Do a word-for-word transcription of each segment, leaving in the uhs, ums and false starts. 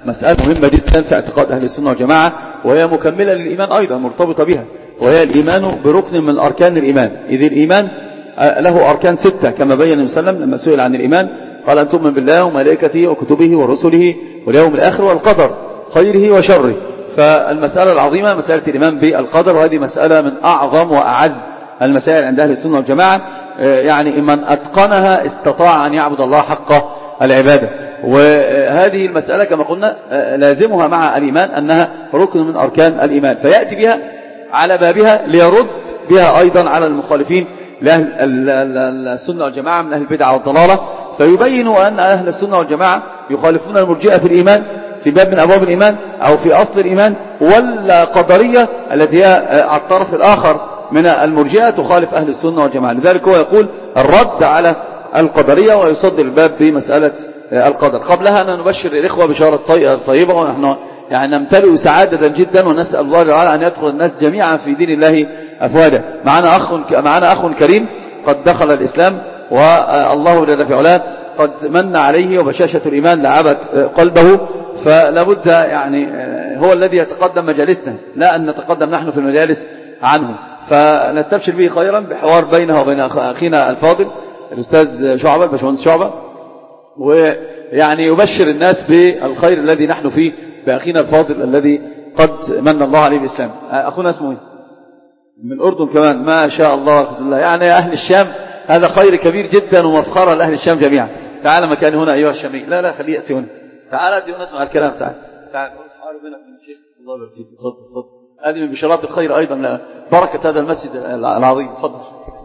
مسألة مهمة جدا في اعتقاد أهل السنة والجماعة، وهي مكملة للإيمان أيضا مرتبطة بها، وهي الإيمان بركن من أركان الإيمان. إذ الإيمان له أركان ستة كما بين النبي صلى الله عليه وسلم لما سئل عن الإيمان، قال أن تؤمن بالله وملائكته وكتبه ورسله واليوم الآخر والقدر خيره وشره. فالمسألة العظيمة مسألة الإيمان بالقدر، وهذه مسألة من أعظم وأعز المسائل عند أهل السنة والجماعة. يعني من أتقنها استطاع أن يعبد الله حق العبادة. وهذه المسألة كما قلنا لازمها مع الإيمان أنها ركن من أركان الإيمان، فيأتي بها على بابها ليرد بها أيضا على المخالفين لأهل السنة والجماعة من أهل البدع والضلالة، فيبين أن أهل السنة والجماعة يخالفون المرجئة في الإيمان في باب من أبواب الإيمان أو في أصل الإيمان، والقدرية التي هي على الطرف الآخر من المرجئة تخالف أهل السنة والجماعة. لذلك هو يقول الرد على القدرية ويصدر الباب بمسألة القدر. قبلها أن نبشر الإخوة بشارة طيبة، ونحن يعني نمتلئ سعادة جدا، ونسأل الله تعالى أن يدخل الناس جميعا في دين الله أفواجا. معنا أخ معنا أخ كريم قد دخل الإسلام، والله جل في علاه قد من عليه وبشاشة الإيمان لعبت قلبه، فلا بد يعني هو الذي يتقدم مجالسنا، لا أن نتقدم نحن في المجالس عنه. فنستبشر به خيرا بحوار بينه وبين أخينا الفاضل الأستاذ شعبة الباشمهندس شعبة، ويعني يبشر الناس بالخير الذي نحن فيه بأخينا الفاضل الذي قد من الله عليه بالإسلام. أخونا اسمه ايه؟ من الأردن كمان، ما شاء الله الله. يعني أهل الشام هذا خير كبير جدا ومفخرة لأهل الشام جميعا. تعال مكان هنا أيها الشامي. لا لا خليه يأتي هنا. تعال أتي هنا اسمع الكلام. تعال تعال حاول بينك من الشيخ الله يبارك فيك. تفضل تفضل. هذه من بشارات الخير أيضا بركة هذا المسجد العظيم. تفضل.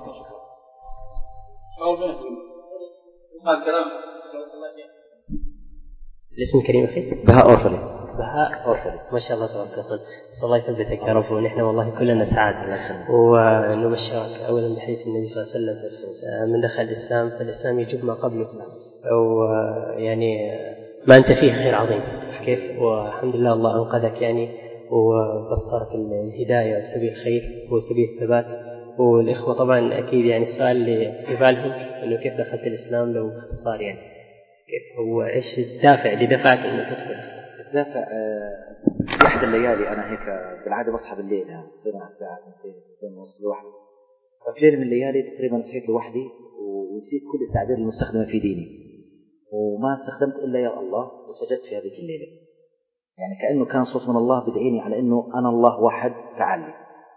حاول بينك اسمع الكلام. الاسم الكريم أخي بهاء أورفلي. بهاء أورفلي ما شاء الله تبارك الله. صلى الله يثبتك يا رب، ونحن والله كلنا سعادة ونبشرك أولا بحديث النبي صلى الله عليه وسلم من دخل الإسلام فالإسلام يجب ما قبله، أو يعني ما أنت فيه خير عظيم كيف، والحمد لله الله أنقذك يعني وبصرك الهداية وسبيل الخير وسبيل الثبات. والإخوة طبعا أكيد يعني السؤال اللي في بالهم إنه كيف دخلت الإسلام لو باختصار يعني كيف هو إيش الدافع اللي دفعك إنك تدخل الإسلام؟ الدافع في أحد الليالي أنا هيك بالعادة بصحى بالليل بين الساعة اثنتين اثنتين ونص لوحدي، ففي ليلة من الليالي تقريبا صحيت لوحدي ونسيت كل التعبير المستخدمة في ديني، وما استخدمت إلا يا الله، وسجدت في هذه الليلة. يعني كأنه كان صوت من الله بدعيني على أنه أنا الله واحد تعالي.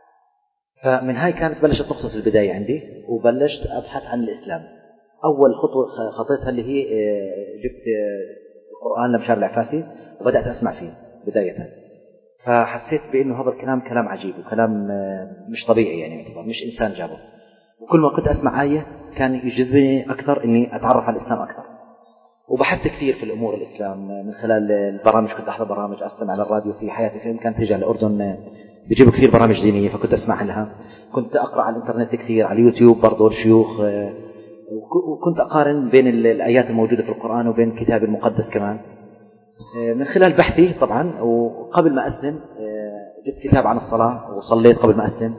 فمن هاي كانت بلشت نقطة البداية عندي، وبلشت أبحث عن الإسلام. أول خطوة خطيتها اللي هي جبت القرآن لمشار العفاسي وبدأت أسمع فيه بداية، فحسيت بأنه هذا الكلام كلام عجيب وكلام مش طبيعي، يعني مش إنسان جابه. وكل ما كنت أسمع آية كان يجذبني أكثر إني أتعرف على الإسلام أكثر، وبحثت كثير في الأمور الإسلام من خلال البرامج. كنت أحضر برامج أسمع على الراديو في حياتي في كانت تيجي على الأردن بيجيبوا كثير برامج دينية، فكنت أسمع عنها. كنت أقرأ على الإنترنت كثير، على اليوتيوب برضو الشيوخ، وكنت أقارن بين الآيات الموجودة في القرآن وبين الكتاب المقدس كمان من خلال بحثي طبعا. وقبل ما أسلم جبت كتاب عن الصلاة وصليت قبل ما أسلم،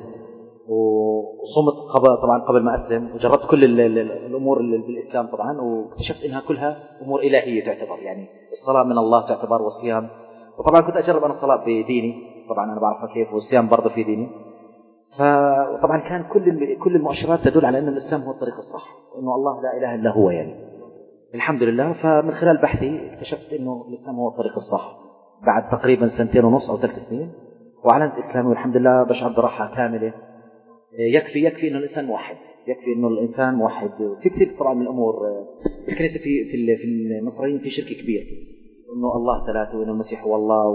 وصمت قبل طبعا قبل ما أسلم، وجربت كل الأمور بالإسلام طبعا، واكتشفت إنها كلها أمور إلهية تعتبر، يعني الصلاة من الله تعتبر، والصيام. وطبعا كنت أجرب أنا الصلاة بديني طبعا أنا بعرفها كيف، والصيام برضه في ديني. فطبعا كان كل كل المؤشرات تدل على أن الإسلام هو الطريق الصح، وأنه الله لا إله إلا هو يعني الحمد لله. فمن خلال بحثي اكتشفت أنه الإسلام هو الطريق الصح بعد تقريبا سنتين ونص أو ثلاث سنين، وأعلنت إسلامي والحمد لله بشعر براحة كاملة. يكفي يكفي إنه الإنسان موحد، يكفي إنه الإنسان موحد. في كثير طبعا من الأمور الكنيسة في في في المصريين في شرك كبير إنه الله ثلاثة، وإنه المسيح هو الله،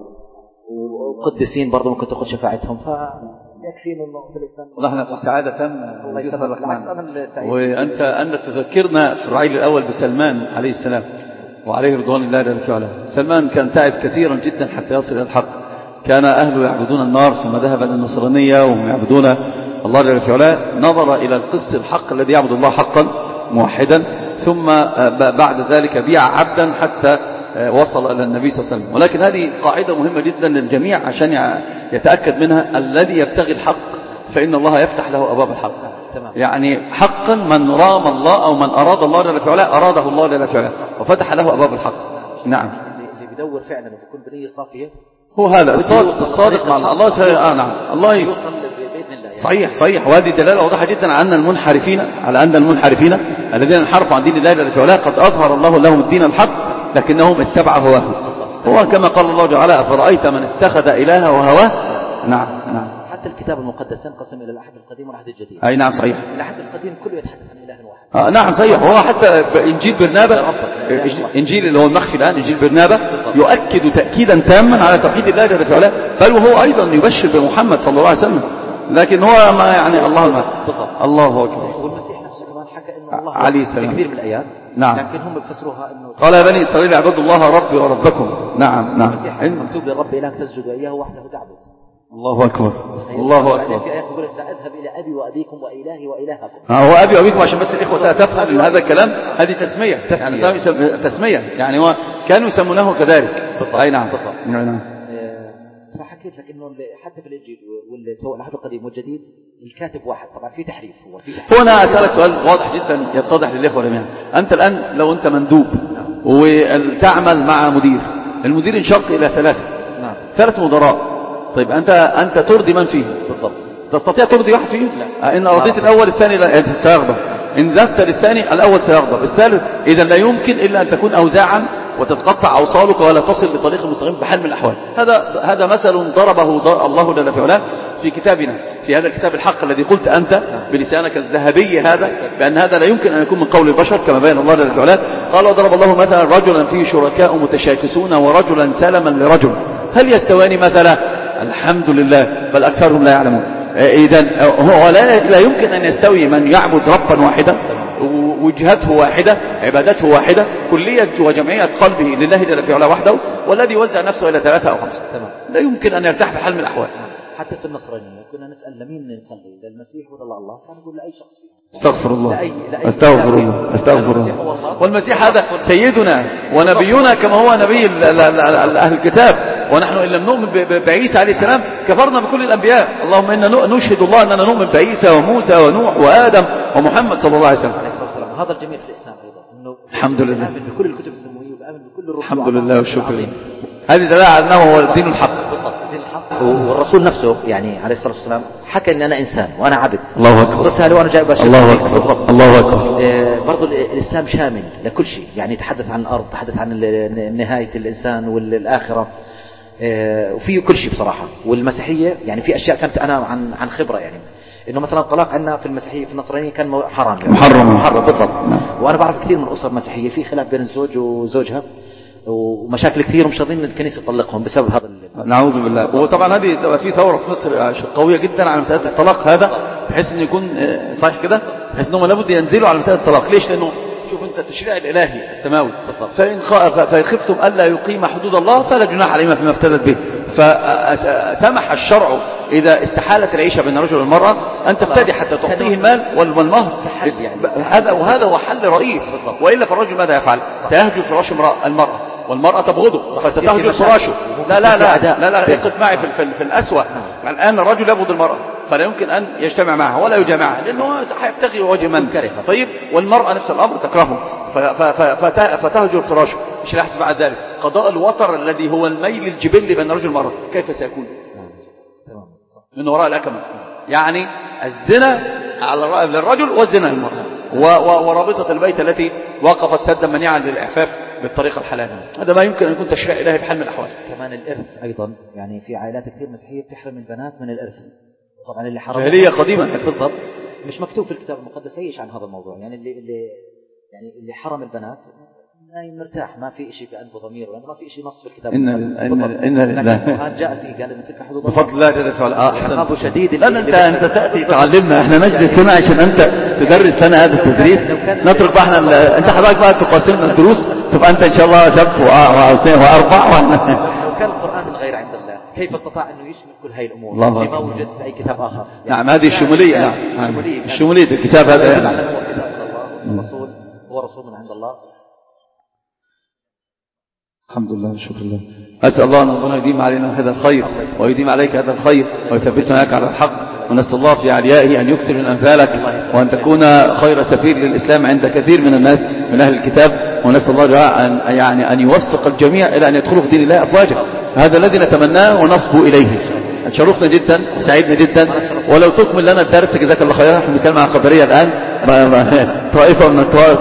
وقدسين برضه ممكن تأخذ شفاعتهم. ف يكفي إنه في الإسلام نحن في سعادة تامة. الله يسلمك. أنا سعيد. وأنت أنت تذكرنا في الرعيل الأول بسلمان عليه السلام وعليه رضوان الله جل وعلا. سلمان كان تعب كثيرا جدا حتى يصل إلى الحق. كان أهله يعبدون النار ثم ذهب إلى النصرانية وهم يعبدون الله جل وعلا. نظر إلى القس الحق الذي يعبد الله حقا موحدا، ثم بعد ذلك بيع عبدا حتى وصل إلى النبي صلى الله عليه وسلم. ولكن هذه قاعدة مهمة جدا للجميع عشان يتأكد منها: الذي يبتغي الحق فإن الله يفتح له أبواب الحق. يعني حقا من رام الله أو من أراد الله جل وعلا أراده الله جل وعلا وفتح له أبواب الحق. نعم. اللي يدور فعلا ويكون بنية صافية هو هذا الصادق الصادق مع الله سي... آه نعم الله يوصل بإذن الله يعني. صحيح صحيح. وهذه دلالة واضحة جدا على أن المنحرفين على أن المنحرفين الذين انحرفوا عن دين الله جل وعلا قد أظهر الله لهم الدين الحق لكنهم اتبعوا هواهم. هو كما قال الله جل وعلا أفرأيت من اتخذ إلهه وهواه. نعم نعم. حتى الكتاب المقدس ينقسم إلى العهد القديم والعهد الجديد. أي نعم صحيح. العهد القديم كله يتحدث عن إله واحد. آه نعم صحيح. هو حتى إنجيل برنابا إنجيل اللي هو المخفي الآن إنجيل برنابا يؤكد تأكيدا تاما على توحيد الله جل وعلا، بل وهو أيضا يبشر بمحمد صلى الله عليه وسلم، لكن هو ما يعني الله ما الله أكبر. والمسيح نفسه كمان حكى إنه الله عليه السلام كثير من الآيات. نعم. لكن هم بفسروها إنه قال يا بني إسرائيل اعبدوا الله ربي وربكم. نعم نعم. المسيح مكتوب للرب إلهك تسجد وإياه وحده تعبد. الله أكبر الله أكبر. في آيات يقول سأذهب إلى أبي وأبيكم وإلهي وإلهكم. هو أبي وأبيكم عشان بس الإخوة تفهم من هذا الكلام هذه تسمية يعني تسمية يعني هو كانوا يسمونه كذلك. أي نعم نعم. فحكيت لك إنه حتى في الإنجيل والعهد القديم والجديد الكاتب واحد، طبعا في تحريف. هو في تحريف. هو أنا أسألك سؤال واضح جدا يتضح للإخوة جميعا. أنت الآن لو أنت مندوب وتعمل مع مدير، المدير انشق إلى ثلاثة نعم. ثلاث مدراء. طيب أنت أنت ترضي من فيه بالضبط؟ تستطيع ترضي واحد فيه؟ لا. إن رضيت الأول الثاني لا سيغضب، إن ذهبت للثاني الأول سيغضب، الثالث إذا لا يمكن إلا أن تكون أوزاعا وتتقطع أوصالك ولا تصل بطريق المستقيم بحال من الأحوال. هذا هذا مثل ضربه الله جل وعلا في كتابنا في هذا الكتاب الحق الذي قلت أنت بلسانك الذهبي هذا بأن هذا لا يمكن أن يكون من قول البشر كما بين الله جل وعلا. قال وضرب الله مثلا رجلا فيه شركاء متشاكسون ورجلا سلما لرجل هل يستوان مثلا؟ الحمد لله بل أكثرهم لا يعلمون. إذن هو لا, لا يمكن أن يستوي من يعبد ربا واحدا وجهته واحدة عبادته واحدة كلية وجمعية قلبه لله جل وعلا وحده والذي يوزع نفسه إلى ثلاثة أو خمسة. لا يمكن أن يرتاح بحال من الأحوال. حتى في النصرانية كنا نسأل لمين نصلي للمسيح ولا الله؟ كان يقول لأي شخص فيه. استغفر الله لأي لأي استغفر الله استغفر الله. والمسيح هذا سيدنا ونبينا كما هو نبي أهل الكتاب، ونحن إن لم نؤمن بعيسى عليه السلام كفرنا بكل الأنبياء. اللهم إنا نشهد الله أننا نؤمن بعيسى وموسى ونوح وآدم ومحمد صلى الله عليه وسلم. هذا الجميل في الإسلام أيضا إنه الحمد لله بآمن بكل الكتب السماوية وبآمن بكل الرسل. الحمد لله والشكر. هذه دلالة على أنه هو الدين الحق. الدين الحق. والرسول نفسه يعني عليه الصلاة والسلام حكى إن أنا إنسان وأنا عبد. الله أكبر. رسالة وأنا جاي بشر. الله أكبر. الله أكبر. إيه برضو الإسلام شامل لكل شيء، يعني يتحدث عن الأرض، يتحدث عن نهاية الإنسان والآخرة، إيه وفيه كل شيء بصراحة. والمسيحية يعني في أشياء كانت أنا عن عن خبرة يعني إنه مثلا الطلاق عندنا في المسيحية في النصرانية كان حرام يعني. محرم محرم بالضبط. وأنا بعرف كثير من الأسر المسيحية في خلاف بين الزوج وزوجها ومشاكل كثير ومش راضين الكنيسة تطلقهم بسبب هذا. نعوذ بالله. وطبعا هذه تبقى في ثورة في مصر قوية جدا على مسألة الطلاق هذا بحيث انه يكون صحيح كده، بحيث انهم لابد ينزلوا على مسألة الطلاق. ليش؟ لأنه شوف انت التشريع الإلهي السماوي فإن فإن خفتم ألا يقيم حدود الله فلا جناح عليهما فيما افتدت به. فسمح الشرع إذا استحالت العيشة بين الرجل والمرأة أن تفتدي حتى تعطيه المال والمهر. هذا وهذا هو حل رئيس. وإلا فالرجل ماذا يفعل؟ سيهجر فراش المرأة والمرأة تبغضه فستهجر فراشه. لا لا لا لا لا اقف معي في, في, في الأسوأ. الآن الرجل يبغض المرأة فلا يمكن أن يجتمع معها ولا يجامعها لأنه حيبتغي وجه من. طيب والمرأة نفس الأمر تكرهه فتهجر فراشه. مش راح تفعل ذلك. قضاء الوتر الذي هو الميل الجبلي بين الرجل والمرأة كيف سيكون؟ من وراء الأكمل. يعني الزنا على للرجل والزنا للمرأة ورابطة البيت التي وقفت سدا منيعا للإعفاف بالطريقة الحلال. هذا ما يمكن أن يكون تشريع إلهي بحال من الأحوال. كمان الإرث أيضا يعني في عائلات كثير مسيحية بتحرم البنات من الإرث. طبعا اللي حرم جاهلية قديمة بالضبط مش مكتوب في الكتاب المقدس أيش عن هذا الموضوع. يعني اللي اللي يعني اللي حرم البنات نايم مرتاح ما في شيء بقلبه ضمير ولا ما في شيء نص في الكتاب. إن إن إن القرآن جاء فيه قال إن تلك حدود الله بفضل الله جل وعلا. أحسن شديد. لأن أنت أنت تأتي تعلمنا إحنا نجلس هنا عشان أنت تدرس لنا هذا التدريس. نترك بقى إحنا أنت حضرتك بقى تقاسمنا الدروس تبقى أنت إن شاء الله سبت واثنين وأربع. لو كان القرآن من غير عند الله كيف استطاع أنه يشمل كل هاي الأمور لما وجد في أي كتاب آخر؟ نعم هذه الشمولية. نعم الشمولية الكتاب هذا هو كتاب من الله والرسول هو رسول من عند الله. الحمد لله والشكر لله. أسأل الله أن ربنا يديم علينا هذا الخير ويديم عليك هذا الخير ويثبتنا لك على الحق. ونسأل الله في عليائه أن يكثر من أمثالك وأن تكون خير سفير للإسلام عند كثير من الناس من أهل الكتاب، ونسأل الله جعل أن يعني أن يوفق الجميع إلى أن يدخلوا في دين الله أفواجا. هذا الذي نتمناه ونصبو إليه. شرفنا جدا وسعيدنا جدا، ولو تكمل لنا الدرس جزاك الله خيرا. احنا بنتكلم عن قدرية الآن، طائفة من الطوائف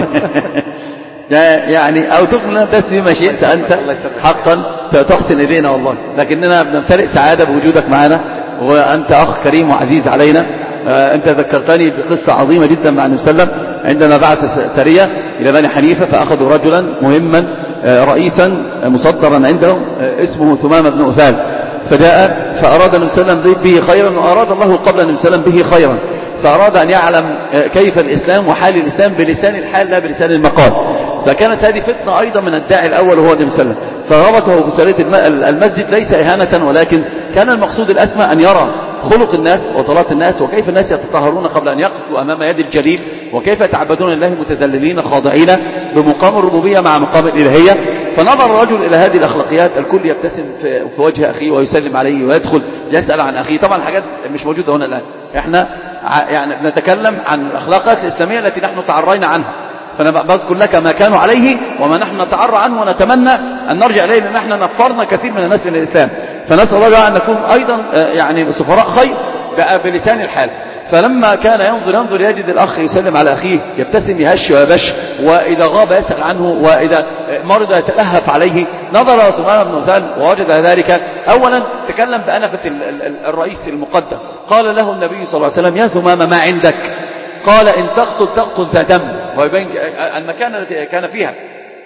يعني، أو تكمل لنا الدرس بما شئت أنت، حقا تحسن إلينا والله. لكننا بنمتلئ سعادة بوجودك معنا، وأنت أخ كريم وعزيز علينا. أنت ذكرتني بقصة عظيمة جدا مع النبي صلى الله عليه وسلم عندما بعث سرية إلى بني حنيفة، فأخذوا رجلا مهما رئيسا مصدرا عندهم اسمه ثمامة بن أثال، فجاء فأراد النبي صلى الله عليه وسلم به خيرا، وأراد الله قبل النبي صلى الله عليه وسلم به خيرا، فأراد أن يعلم كيف الإسلام وحال الإسلام بلسان الحال لا بلسان المقال. فكانت هذه فتنة أيضا من الداعي الأول وهو النبي صلى الله عليه وسلم، فربطه بسرية المسجد ليس إهانة، ولكن كان المقصود الأسمى أن يرى خلق الناس وصلاة الناس، وكيف الناس يتطهرون قبل أن يقفوا أمام يد الجليل، وكيف يتعبدون لله متذللين خاضعين بمقام الربوبية مع مقام الإلهية. فنظر الرجل إلى هذه الأخلاقيات، الكل يبتسم في وجه أخيه ويسلم عليه ويدخل يسأل عن أخيه. طبعا الحاجات مش موجودة هنا الآن، احنا يعني نتكلم عن الأخلاقات الإسلامية التي نحن تعرينا عنها، فأنا بذكر لك ما كانوا عليه وما نحن نتعرى عنه ونتمنى أن نرجع إليه، لأن احنا نفرنا كثير من الناس من الإسلام. فنسأل الله أن نكون أيضا يعني سفراء خير بلسان الحال. فلما كان ينظر ينظر يجد الأخ يسلم على أخيه، يبتسم يهش ويبش، وإذا غاب يسأل عنه، وإذا مرض يتلهف عليه. نظر ثمامة بن أثال ووجد ذلك. أولا تكلم بأنفة الرئيس المقدم، قال له النبي صلى الله عليه وسلم: يا ثمامة ما عندك؟ قال: إن تقتل تقتل ذا دم، ويبين المكان التي كان فيها،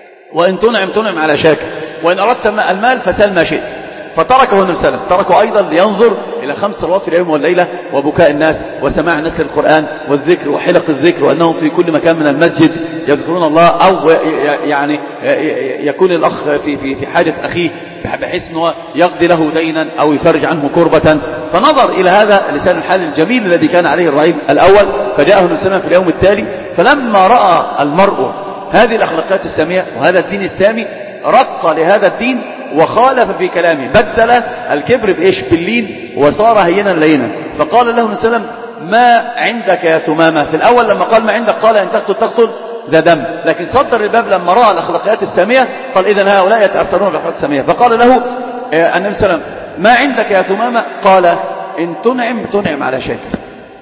وإن تنعم تنعم على شاكر، وإن أردت المال فسل ما شئت. فتركه النبي صلى الله عليه وسلم، تركه أيضا لينظر إلى خمس صلوات في اليوم والليلة، وبكاء الناس، وسماع الناس للقرآن والذكر وحلق الذكر، وأنهم في كل مكان من المسجد يذكرون الله، أو يعني يكون الأخ في في في حاجة أخيه بحيث أنه يقضي له دينا أو يفرج عنه كربة. فنظر إلى هذا لسان الحال الجميل الذي كان عليه الرعيل الأول، فجاءه النبي صلى الله عليه وسلم في اليوم التالي. فلما رأى المرء هذه الأخلاقات السامية وهذا الدين السامي، رق لهذا الدين وخالف في كلامه، بدل الكبر بإيش؟ باللين، وصار هينا لينا. فقال له النبي صلى الله عليه وسلم: ما عندك يا ثمامة؟ في الأول لما قال ما عندك قال: إن تقتل تقتل ذا دم، لكن صدر الباب لما رأى الأخلاقيات السامية قال: إذن هؤلاء يتأثرون بالأخلاقيات السامية. فقال له النبي صلى الله عليه وسلم: ما عندك يا ثمامة؟ قال: إن تنعم تنعم على شاكر.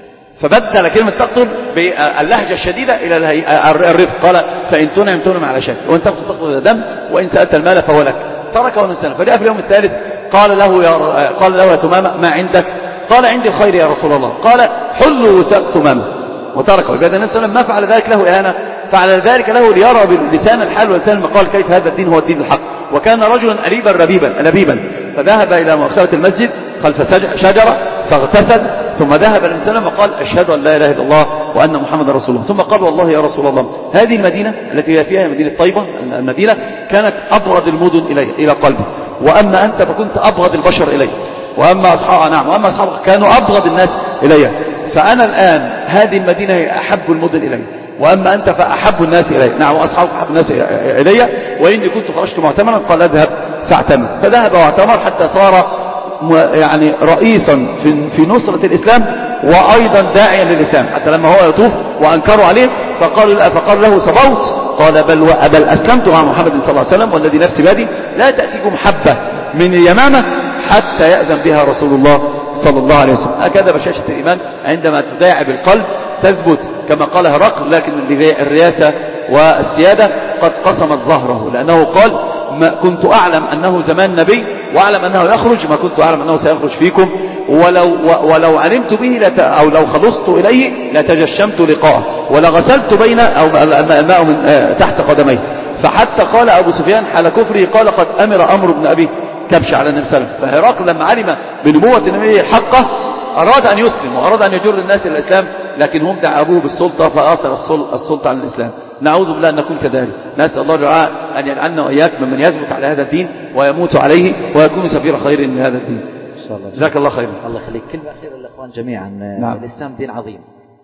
فبدل كلمة تقتل باللهجة الشديدة إلى الرفق، قال: فإن تنعم تنعم على شاكر، وإن تقتل تقتل ذا دم، وإن سألت المال فهو لك. تركه النبي. فجاء في اليوم الثالث قال له يا قال له يا ثمامة ما عندك؟ قال: عندي الخير يا رسول الله. قال: حلوا وثاق ثمامة، وتركه. يبقى النبي صلى الله عليه وسلم ما فعل ذلك له إهانة، فعل ذلك له ليرى بلسان الحال ولسان المقال كيف هذا الدين هو الدين الحق. وكان رجلا أليبا ربيبا لبيبا، فذهب إلى مؤخرة المسجد خلف شجرة فاغتسل، ثم ذهب النبي صلى الله عليه وسلم وقال: أشهد أن لا إله إلا الله وأن محمد رسول الله. ثم قال: والله يا رسول الله، هذه المدينة التي هي فيها مدينة طيبة، المدينة كانت أبغض المدن إلي إلى قلبي، وأما أنت فكنت أبغض البشر إلي، وأما أصحاب نعم وأما أصحابك كانوا أبغض الناس إلي، فأنا الآن هذه المدينة هي أحب المدن إلي، وأما أنت فأحب الناس إلي، نعم وأصحابك أحب الناس إلي، وإني كنت خرجت معتمرا. قال: اذهب فاعتمر. فذهب واعتمر حتى صار يعني رئيسا في في نصرة الإسلام، وأيضا داعيا للإسلام، حتى لما هو يطوف وأنكروا عليه فقال فقال له: صبوت؟ قال: بل بل أسلمت مع محمد صلى الله عليه وسلم والذي نفسي بيده لا تأتيكم حبة من اليمامة حتى يأذن بها رسول الله صلى الله عليه وسلم. هكذا بشاشة الإيمان عندما تداعب القلب تثبت كما قال هرقل، لكن الرياسة والسيادة قد قسمت ظهره، لأنه قال: ما كنت أعلم أنه زمان نبي وأعلم أنه يخرج، ما كنت أعلم أنه سيخرج فيكم، ولو, ولو علمت به لت أو لو خلصت إليه لتجشمت لقاءه ولغسلت بين أو الماء من تحت قدميه. فحتى قال أبو سفيان حال كفره، قال: قد أمر أمر ابن أبي كبش على النبي صلى الله عليه وسلم. فهرقل لما علم بنبوة النبي الحقة أراد أن يسلم وأراد أن يجر الناس إلى الإسلام، لكن هم دعوه بالسلطة فآثر السلطة على الإسلام. نعوذ بالله أن نكون كذلك. نسأل الله تعالى أن يجعلنا وإياك ممن يثبت على هذا الدين ويموت عليه ويكون سفير خير لهذا الدين إن شاء الله. جزاك الله خيرا. الله يخليك. كلمة أخيرة للإخوان جميعا. نعم. الإسلام دين عظيم،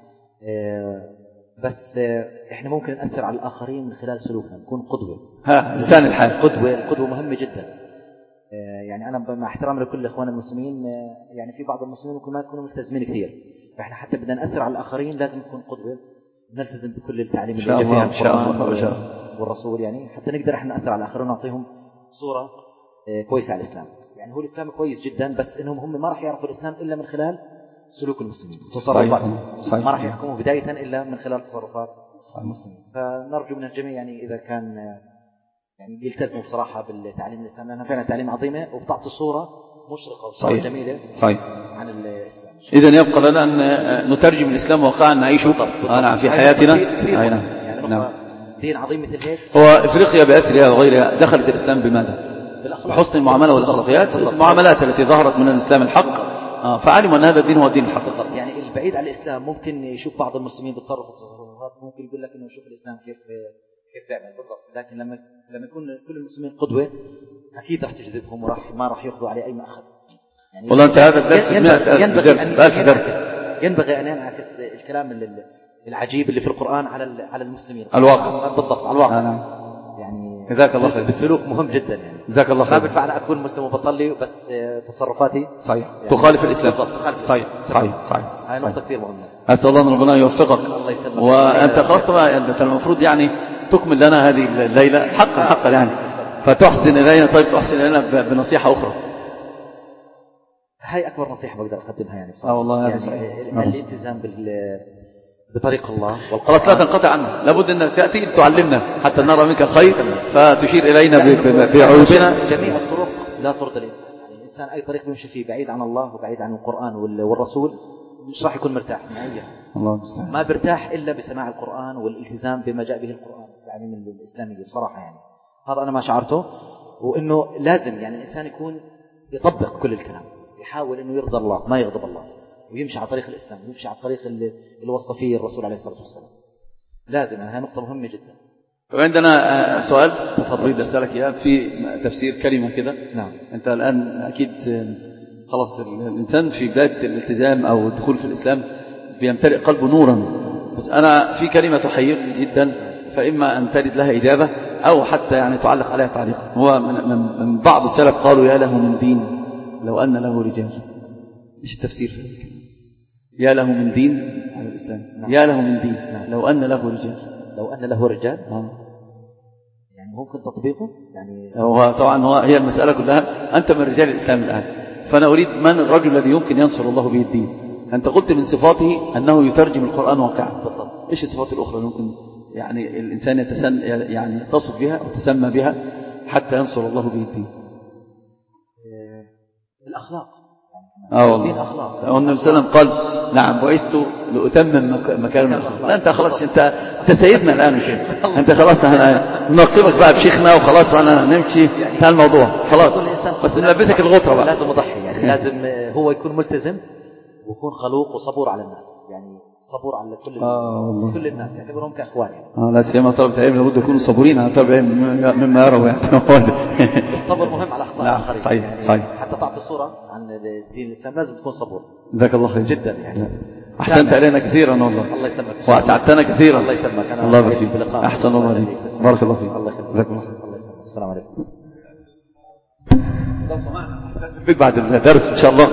بس إحنا ممكن نأثر على الآخرين من خلال سلوكنا، نكون قدوة. ها لسان الحال. قدوة القدوة مهمة جدا. يعني أنا مع احترامي لكل إخوان المسلمين، يعني في بعض المسلمين ممكن ما يكونوا ملتزمين كثير، فإحنا حتى بدنا نأثر على الآخرين لازم نكون قدوة، نلتزم بكل التعليم اللي جاء فيها القرآن والرسول، يعني حتى نقدر احنا نأثر على الآخرين ونعطيهم صورة كويسة على الإسلام. يعني هو الإسلام كويس جدا، بس إنهم هم ما راح يعرفوا الإسلام إلا من خلال سلوك المسلمين وتصرفاتهم. ما راح يحكموا بداية إلا من خلال تصرفات المسلمين. فنرجو من الجميع يعني إذا كان يعني يلتزموا بصراحة بالتعليم الإسلام، لأنها فعلا تعليم عظيمة وبتعطي صورة مشرقة وصورة جميلة صحيح. عن الإسلام. إذن يبقى لنا أن نترجم الإسلام واقعا نعيشه أنا في حياتنا. يعني نعم. دين عظيم مثل هيك. هو إفريقيا بأسرها وغيرها دخلت الإسلام بماذا؟ بحسن المعاملة والأخلاقيات، المعاملات التي ظهرت من الإسلام الحق. آه فعلموا أن هذا الدين هو الدين الحق. بالضبط. يعني البعيد عن الإسلام ممكن يشوف بعض المسلمين بتصرفوا تصرفات ممكن يقول لك إنه يشوف الإسلام كيف كيف بيعمل بالضبط، لكن لما لما يكون كل المسلمين قدوة أكيد راح تجذبهم وراح ما راح يأخذوا عليه أي مأخذ. يعني والله أنت هذا الدرس ينبغي, ينبغي, أن درس. ينبغي أن ينعكس الكلام العجيب اللي في القرآن على على المسلمين الواقع. بالضبط على الواقع. أنا. يعني جزاك الله خير. بالسلوك مهم جدا يعني. جزاك الله خير. ما بنفع أنا أكون مسلم وبصلي بس تصرفاتي صحيح يعني تخالف الإسلام. تخالف صحيح صحيح صحيح. هاي نقطة كثير مهمة. أسأل الله أن ربنا يوفقك. الله يسلمك. وأنت خلاص أنت المفروض يعني تكمل لنا هذه الليلة حقا حقا يعني، فتحسن إلينا. طيب تحسن إلينا بنصيحة أخرى. هاي أكبر نصيحة بقدر أقدمها يعني بصراحة. آه والله يعني صحيح. الالتزام بال بطريق الله خلاص لا تنقطع عنه، لابد أن تأتي تعلمنا حتى نرى منك الخير فتشير إلينا بعيوبنا. جميع الطرق لا ترضى الإنسان، يعني الإنسان أي طريق بيمشي فيه بعيد عن الله وبعيد عن القرآن والرسول مش راح يكون مرتاح نهائيا. الله المستعان. ما برتاح إلا بسماع القرآن والالتزام بما جاء به القرآن يعني من الإسلامية بصراحة. يعني هذا أنا ما شعرته، وإنه لازم يعني الإنسان يكون يطبق كل الكلام، يحاول إنه يرضى الله ما يغضب الله، ويمشي على طريق الإسلام، يمشي على الطريق اللي, اللي وصى فيه الرسول عليه الصلاة والسلام. لازم يعني هذه نقطة مهمة جدا. وعندنا سؤال تفضل أسألك إياه في تفسير كلمة كده. نعم. أنت الآن أكيد خلاص الإنسان في بداية الالتزام أو الدخول في الإسلام بيمتلئ قلبه نورا، بس أنا في كلمة تحيرني جدا، فإما أن ترد لها إجابة أو حتى يعني تعلق عليها تعليق. هو من, من بعض السلف قالوا يا له من دين لو أن له رجال. إيش التفسير في ذلك؟ يا له من دين على الإسلام. نعم. يا له من دين. نعم. لو أن له رجال. لو أن له رجال آه. يعني ممكن تطبيقه يعني. هو طبعا هو هي المسألة كلها أنت من رجال الإسلام الآن، فأنا أريد من الرجل الذي يمكن ينصر الله به الدين. أنت قلت من صفاته أنه يترجم القرآن واقعا. بالضبط. إيش الصفات الأخرى ممكن يعني الإنسان يتسن يعني يتصف بها وتسمى بها حتى ينصر الله به الدين؟ الأخلاق. اه والله النبي صلى الله عليه وسلم قال نعم بعثت لأتمم مكارم الأخلاق. لا أنت خلاص أنت أنت سيدنا الآن شيخ، أنت خلاص ننقبك بقى بشيخنا وخلاص وأنا نمشي انتهى الموضوع خلاص، بس نلبسك الغطرة بقى. لازم أضحي يعني لازم هو يكون ملتزم ويكون خلوق وصبور على الناس، يعني صبور على كل آه كل الناس يعتبرهم كأخوان يعني. اه لا سيما طلبة العلم لابد يكونوا صبورين على طلبة العلم مما يروا يعني. الصبر مهم على أخطاء الآخرين. صحيح يعني صحيح. حتى تعطي صورة عن دين الإسلام لازم تكون صبور. جزاك الله خير جدا يعني. أحسنت علينا كثيرا والله. الله يسلمك. وأسعدتنا كثيرا. الله يسلمك. أنا الله يبارك فيك. أحسن الله عليك. بارك الله فيك. الله يخليك. جزاك الله خير. الله يسلمك. السلام عليكم. بك بعد الدرس إن شاء الله.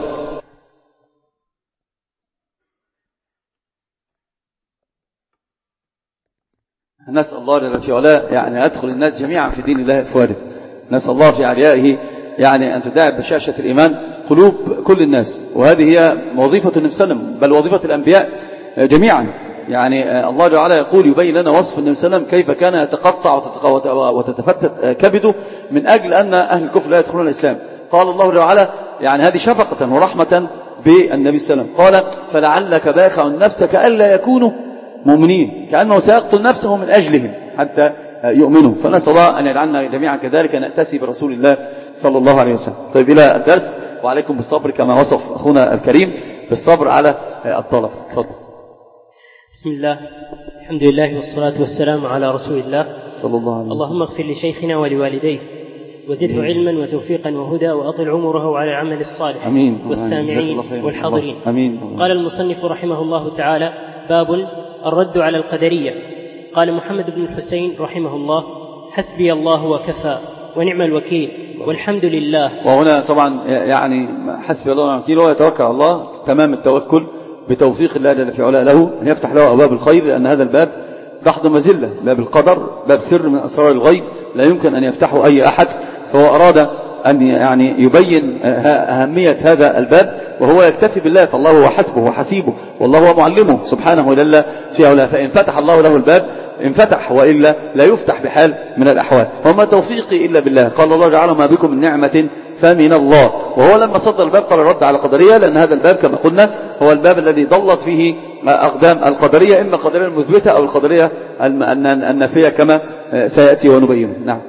نسأل الله جل في علاه يعني أدخل الناس جميعا في دين الله أفواجا. نسأل الله في عليائه يعني أن تداعب بشاشة الإيمان قلوب كل الناس، وهذه هي وظيفة النبي صلى الله عليه وسلم بل وظيفة الأنبياء جميعا. يعني الله جل وعلا يقول يبين لنا وصف النبي صلى الله عليه وسلم كيف كان يتقطع وتتفتت كبده من أجل أن أهل الكفر لا يدخلون الإسلام. قال الله جل وعلا يعني هذه شفقة ورحمة بالنبي صلى الله عليه وسلم، قال فلعلك باخع نفسك ألا يكونوا مؤمنين، كأنه سيقتل نفسه من أجلهم حتى يؤمنوا. فنسأل الله أن يجعلنا جميعا كذلك نأتسي برسول الله صلى الله عليه وسلم. طيب إلى الدرس، وعليكم بالصبر كما وصف أخونا الكريم بالصبر على الطلب. تفضل. بسم الله الحمد لله والصلاة والسلام على رسول الله صلى الله عليه وسلم. اللهم اغفر لشيخنا ولوالديه وزده علما وتوفيقا وهدى وأطل عمره على العمل الصالح. أمين. والسامعين والحاضرين. أمين. قال المصنف رحمه الله تعالى: باب الرد على القدرية. قال محمد بن الحسين رحمه الله: حسبي الله وكفى ونعم الوكيل والحمد لله. وهنا طبعا يعني حسبي الله ونعم الوكيل، هو يتوكل على الله تمام التوكل بتوفيق الله جل في علاه له أن يفتح له أبواب الخير، لأن هذا الباب تحت مزلة، باب القدر، باب سر من أسرار الغيب لا يمكن أن يفتحه أي أحد. فهو أراد أن يعني يبين أهمية هذا الباب، وهو يكتفي بالله، فالله هو حسبه وحسيبه، والله هو معلمه سبحانه وجل في علاه. فإن فتح الله له الباب انفتح، وإلا لا يفتح بحال من الأحوال. وما توفيقي إلا بالله. قال الله تعالى: ما بكم من نعمة فمن الله. وهو لما صدر الباب قال رد على القدرية، لأن هذا الباب كما قلنا هو الباب الذي ضلت فيه أقدام القدرية، إما القدرية المثبتة أو القدرية النافية كما سيأتي ونبينه. نعم.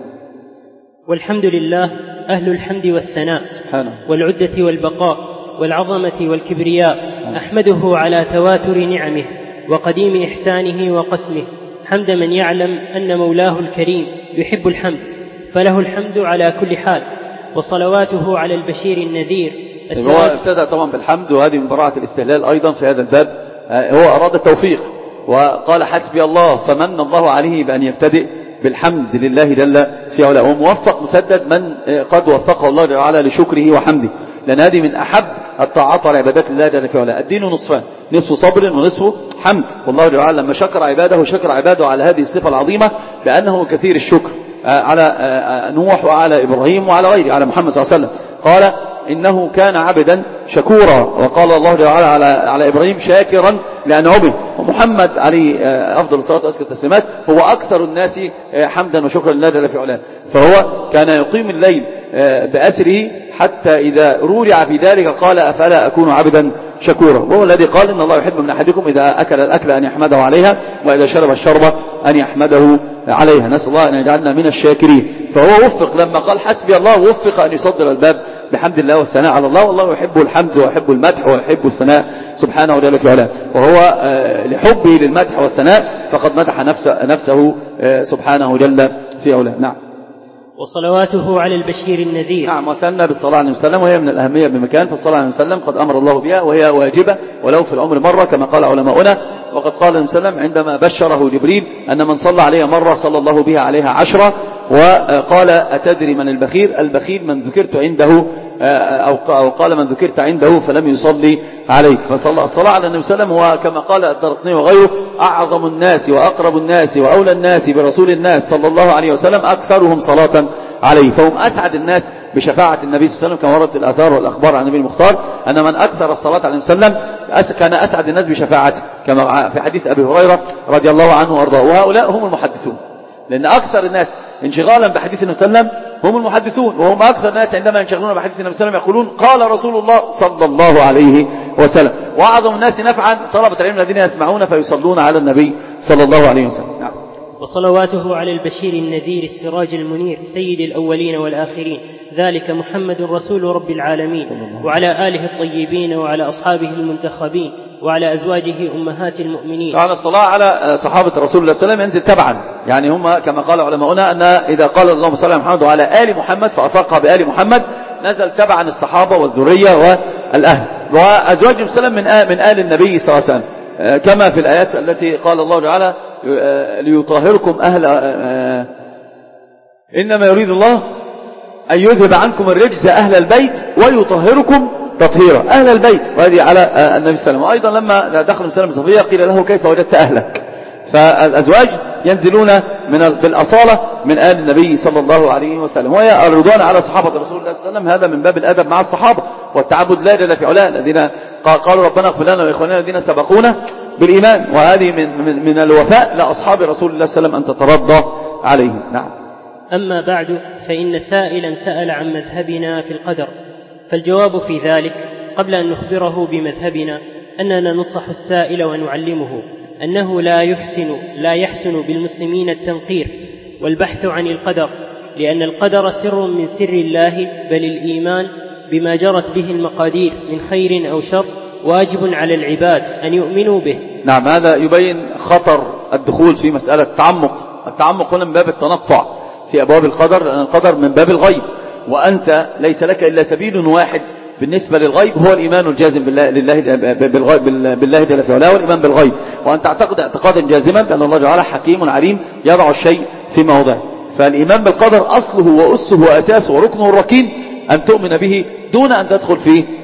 والحمد لله أهل الحمد والثناء سبحانه، والعدة والبقاء والعظمة والكبرياء. أحمده على تواتر نعمه وقديم إحسانه وقسمه، حمد من يعلم أن مولاه الكريم يحب الحمد، فله الحمد على كل حال. وصلواته على البشير النذير. هو ابتدأ طبعا بالحمد، وهذه من براعة الاستهلال أيضا في هذا الباب. هو أراد التوفيق وقال: حسبي الله، فمن الله عليه بأن يبتدئ بالحمد لله جل في علاه. وموفق مسدد من قد وفقه الله تعالى لشكره وحمده، لأن هذه من أحب الطاعات والعبادات لله جل في علاه. الدين نصفان: نصف صبر ونصف حمد. والله تعالى لما شكر عباده شكر عباده على هذه الصفة العظيمة بأنه كثير الشكر على نوح وعلى إبراهيم وعلى غيره، على محمد صلى الله عليه وسلم. قال: إنه كان عبدا شكورا. وقال الله تعالى على, على إبراهيم: شاكرا لأنعمه. ومحمد عليه أفضل الصلاة وأزكى التسليمات هو أكثر الناس حمدا وشكرا لله جل في علاه. فهو كان يقيم الليل بأسره حتى إذا رولع في ذلك قال: أفلا أكون عبدا شكورا. وهو الذي قال: إن الله يحب من أحدكم إذا أكل الأكل أن يحمده عليها، وإذا شرب الشربة أن يحمده عليها. نسأل الله أن يجعلنا من الشاكرين. فهو وفق لما قال حسبي الله، وفق أن يصدر الباب بحمد الله والثناء على الله. والله يحب الحمد ويحب المدح ويحب الثناء سبحانه وتعالى في علاه. وهو لحبه للمدح والثناء فقد مدح نفسه, نفسه سبحانه جل في علاه. نعم. وصلواته على البشير النذير. نعم. وثنى بالصلاة عليه وسلم، وهي من الأهمية بمكان، فالصلاة عليه وسلم قد أمر الله بها، وهي واجبة ولو في العمر مرة كما قال علماؤنا. وقد قال عليه وسلم عندما بشره جبريل أن من صلى عليها مرة صلى الله بها عليها عشرة. وقال: أتدري من البخيل؟ البخيل من ذكرت عنده، أو قال من ذكرت عنده فلم يصلي عليك. فصلى الصلاة على النبي صلى الله عليه وسلم. هو كما قال الدرقطني وغيره: أعظم الناس وأقرب الناس وأولى الناس برسول الناس صلى الله عليه وسلم أكثرهم صلاة عليه. فهم أسعد الناس بشفاعة النبي صلى الله عليه وسلم، كما وردت الآثار والأخبار عن النبي المختار أن من أكثر الصلاة عليه وسلم كان أسعد الناس بشفاعته، كما في حديث أبي هريرة رضي الله عنه وأرضاه. وهؤلاء هم المحدثون، لأن أكثر الناس انشغالا بحديث النبي صلى الله عليه وسلم هم المحدثون، وهم أكثر الناس عندما ينشغلون بحديث النبي صلى الله عليه وسلم يقولون قال رسول الله صلى الله عليه وسلم. وأعظم الناس نفعا طلبة العلم الذين يسمعون فيصلون على النبي صلى الله عليه وسلم. نعم. وصلواته على البشير النذير السراج المنير سيد الأولين والآخرين، ذلك محمد رسول رب العالمين، وعلى آله الطيبين وعلى أصحابه المنتخبين وعلى أزواجه أمهات المؤمنين. على الصلاة على صحابة رسول الله صلى الله عليه وسلم ينزل تبعا، يعني هم كما قال علماؤنا أن إذا قال اللهم صل على محمد وعلى آل محمد فأفرقها بآل محمد نزل تبعا الصحابة والذرية والأهل وأزواج وسلم من آل, من آل النبي صلى الله عليه وسلم، كما في الآيات التي قال الله تعالى ليطهركم أهل إنما يريد الله أن يذهب عنكم الرجس أهل البيت ويطهركم تطهيرا. أهل البيت، وهذه على النبي صلى الله عليه وسلم. وأيضا لما دخل النبي صفية قيل له كيف وجدت أهلك؟ فالأزواج ينزلون من بالأصالة من آل النبي صلى الله عليه وسلم، وهي الرضوان على صحابة رسول الله صلى الله عليه وسلم. هذا من باب الأدب مع الصحابة والتعبد لا جل في علاه الذين قالوا ربنا اغفر لنا وإخواننا الذين سبقونا بالإيمان، وهذه من, من, من الوفاء لأصحاب رسول الله صلى الله عليه وسلم أن تترضى عليهم. نعم. أما بعد، فإن سائلا سأل عن مذهبنا في القدر، فالجواب في ذلك قبل أن نخبره بمذهبنا أننا ننصح السائل ونعلمه أنه لا يحسن لا يحسن بالمسلمين التنقير والبحث عن القدر، لأن القدر سر من سر الله، بل الإيمان بما جرت به المقادير من خير أو شر واجب على العباد أن يؤمنوا به. نعم. هذا يبين خطر الدخول في مسألة التعمق. التعمق هنا من باب التنطع في أبواب القدر، لأن القدر من باب الغيب، وأنت ليس لك إلا سبيل واحد بالنسبة للغيب هو الإيمان الجازم بالله لله بالله جل في علاه، والإيمان بالغيب، وأن تعتقد اعتقادا جازما بأن الله تعالى حكيم عليم يضع الشيء في موضعه. فالإيمان بالقدر أصله وأسه وأساسه وركنه الركين أن تؤمن به دون أن تدخل في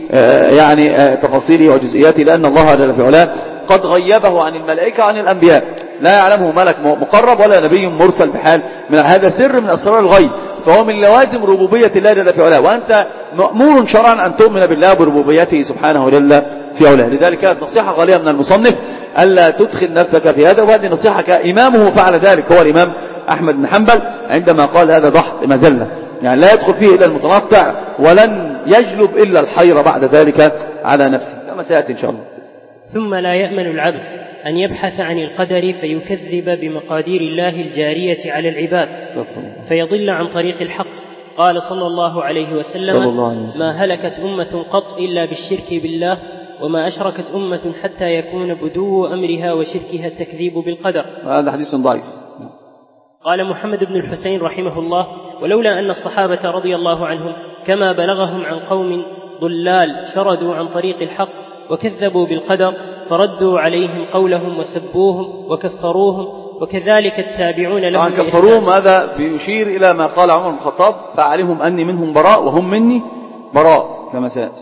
يعني تفاصيله وجزئياته، لأن الله جل في علاه قد غيبه عن الملائكة وعن الأنبياء، لا يعلمه ملك مقرب ولا نبي مرسل بحال من هذا سر من أسرار الغيب، فهو من لوازم ربوبية الله جل في علاه، وأنت مأمور شرعا أن تؤمن بالله بربوبيته سبحانه جل في علاه. لذلك كانت نصيحة غالية من المصنف ألا تدخل نفسك في هذا، وهذه نصيحة كإمامه فعل ذلك، هو الإمام أحمد بن حنبل عندما قال هذا ضحك مزلة، يعني لا يدخل فيه إلا المتنطع ولن يجلب إلا الحيرة بعد ذلك على نفسه، كما سيأتي إن شاء الله. ثم لا يأمن العبد أن يبحث عن القدر فيكذب بمقادير الله الجارية على العباد فيضل عن طريق الحق. قال صلى الله عليه وسلم: الله عليه وسلم: ما هلكت أمة قط إلا بالشرك بالله، وما أشركت أمة حتى يكون بدو أمرها وشركها التكذيب بالقدر. هذا حديث ضعيف. قال محمد بن الحسين رحمه الله: ولولا أن الصحابة رضي الله عنهم كما بلغهم عن قوم ضلال شردوا عن طريق الحق وكذبوا بالقدر فردوا عليهم قولهم وسبوهم وكفروهم، وكذلك التابعون لهم بإحسان. كفروهم هذا بيشير إلى ما قال عمر بن الخطاب: فعليهم أني منهم براء وهم مني براء، كما سيأتي.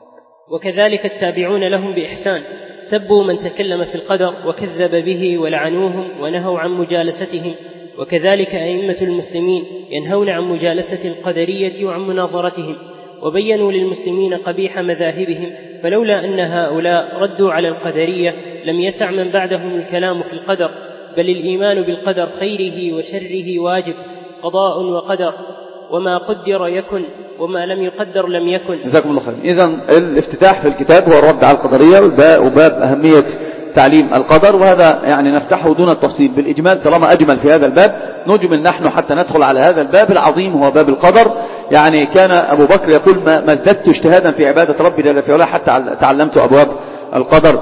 وكذلك التابعون لهم بإحسان سبوا من تكلم في القدر وكذب به ولعنوهم ونهوا عن مجالستهم. وكذلك أئمة المسلمين ينهون عن مجالسة القدرية وعن مناظرتهم، وبينوا للمسلمين قبيح مذاهبهم، فلولا أن هؤلاء ردوا على القدرية لم يسع من بعدهم الكلام في القدر، بل الإيمان بالقدر خيره وشره واجب، قضاء وقدر، وما قدر يكن وما لم يقدر لم يكن. جزاكم الله خير. إذن الافتتاح في الكتاب هو الرد على القدرية وباب أهمية تعليم القدر، وهذا يعني نفتحه دون التفصيل بالإجمال، طالما أجمل في هذا الباب نجمل نحن حتى ندخل على هذا الباب العظيم هو باب القدر. يعني كان أبو بكر يقول: ما ازددت اجتهادا في عبادة ربي جل في علاه حتى تعلمت أبواب القدر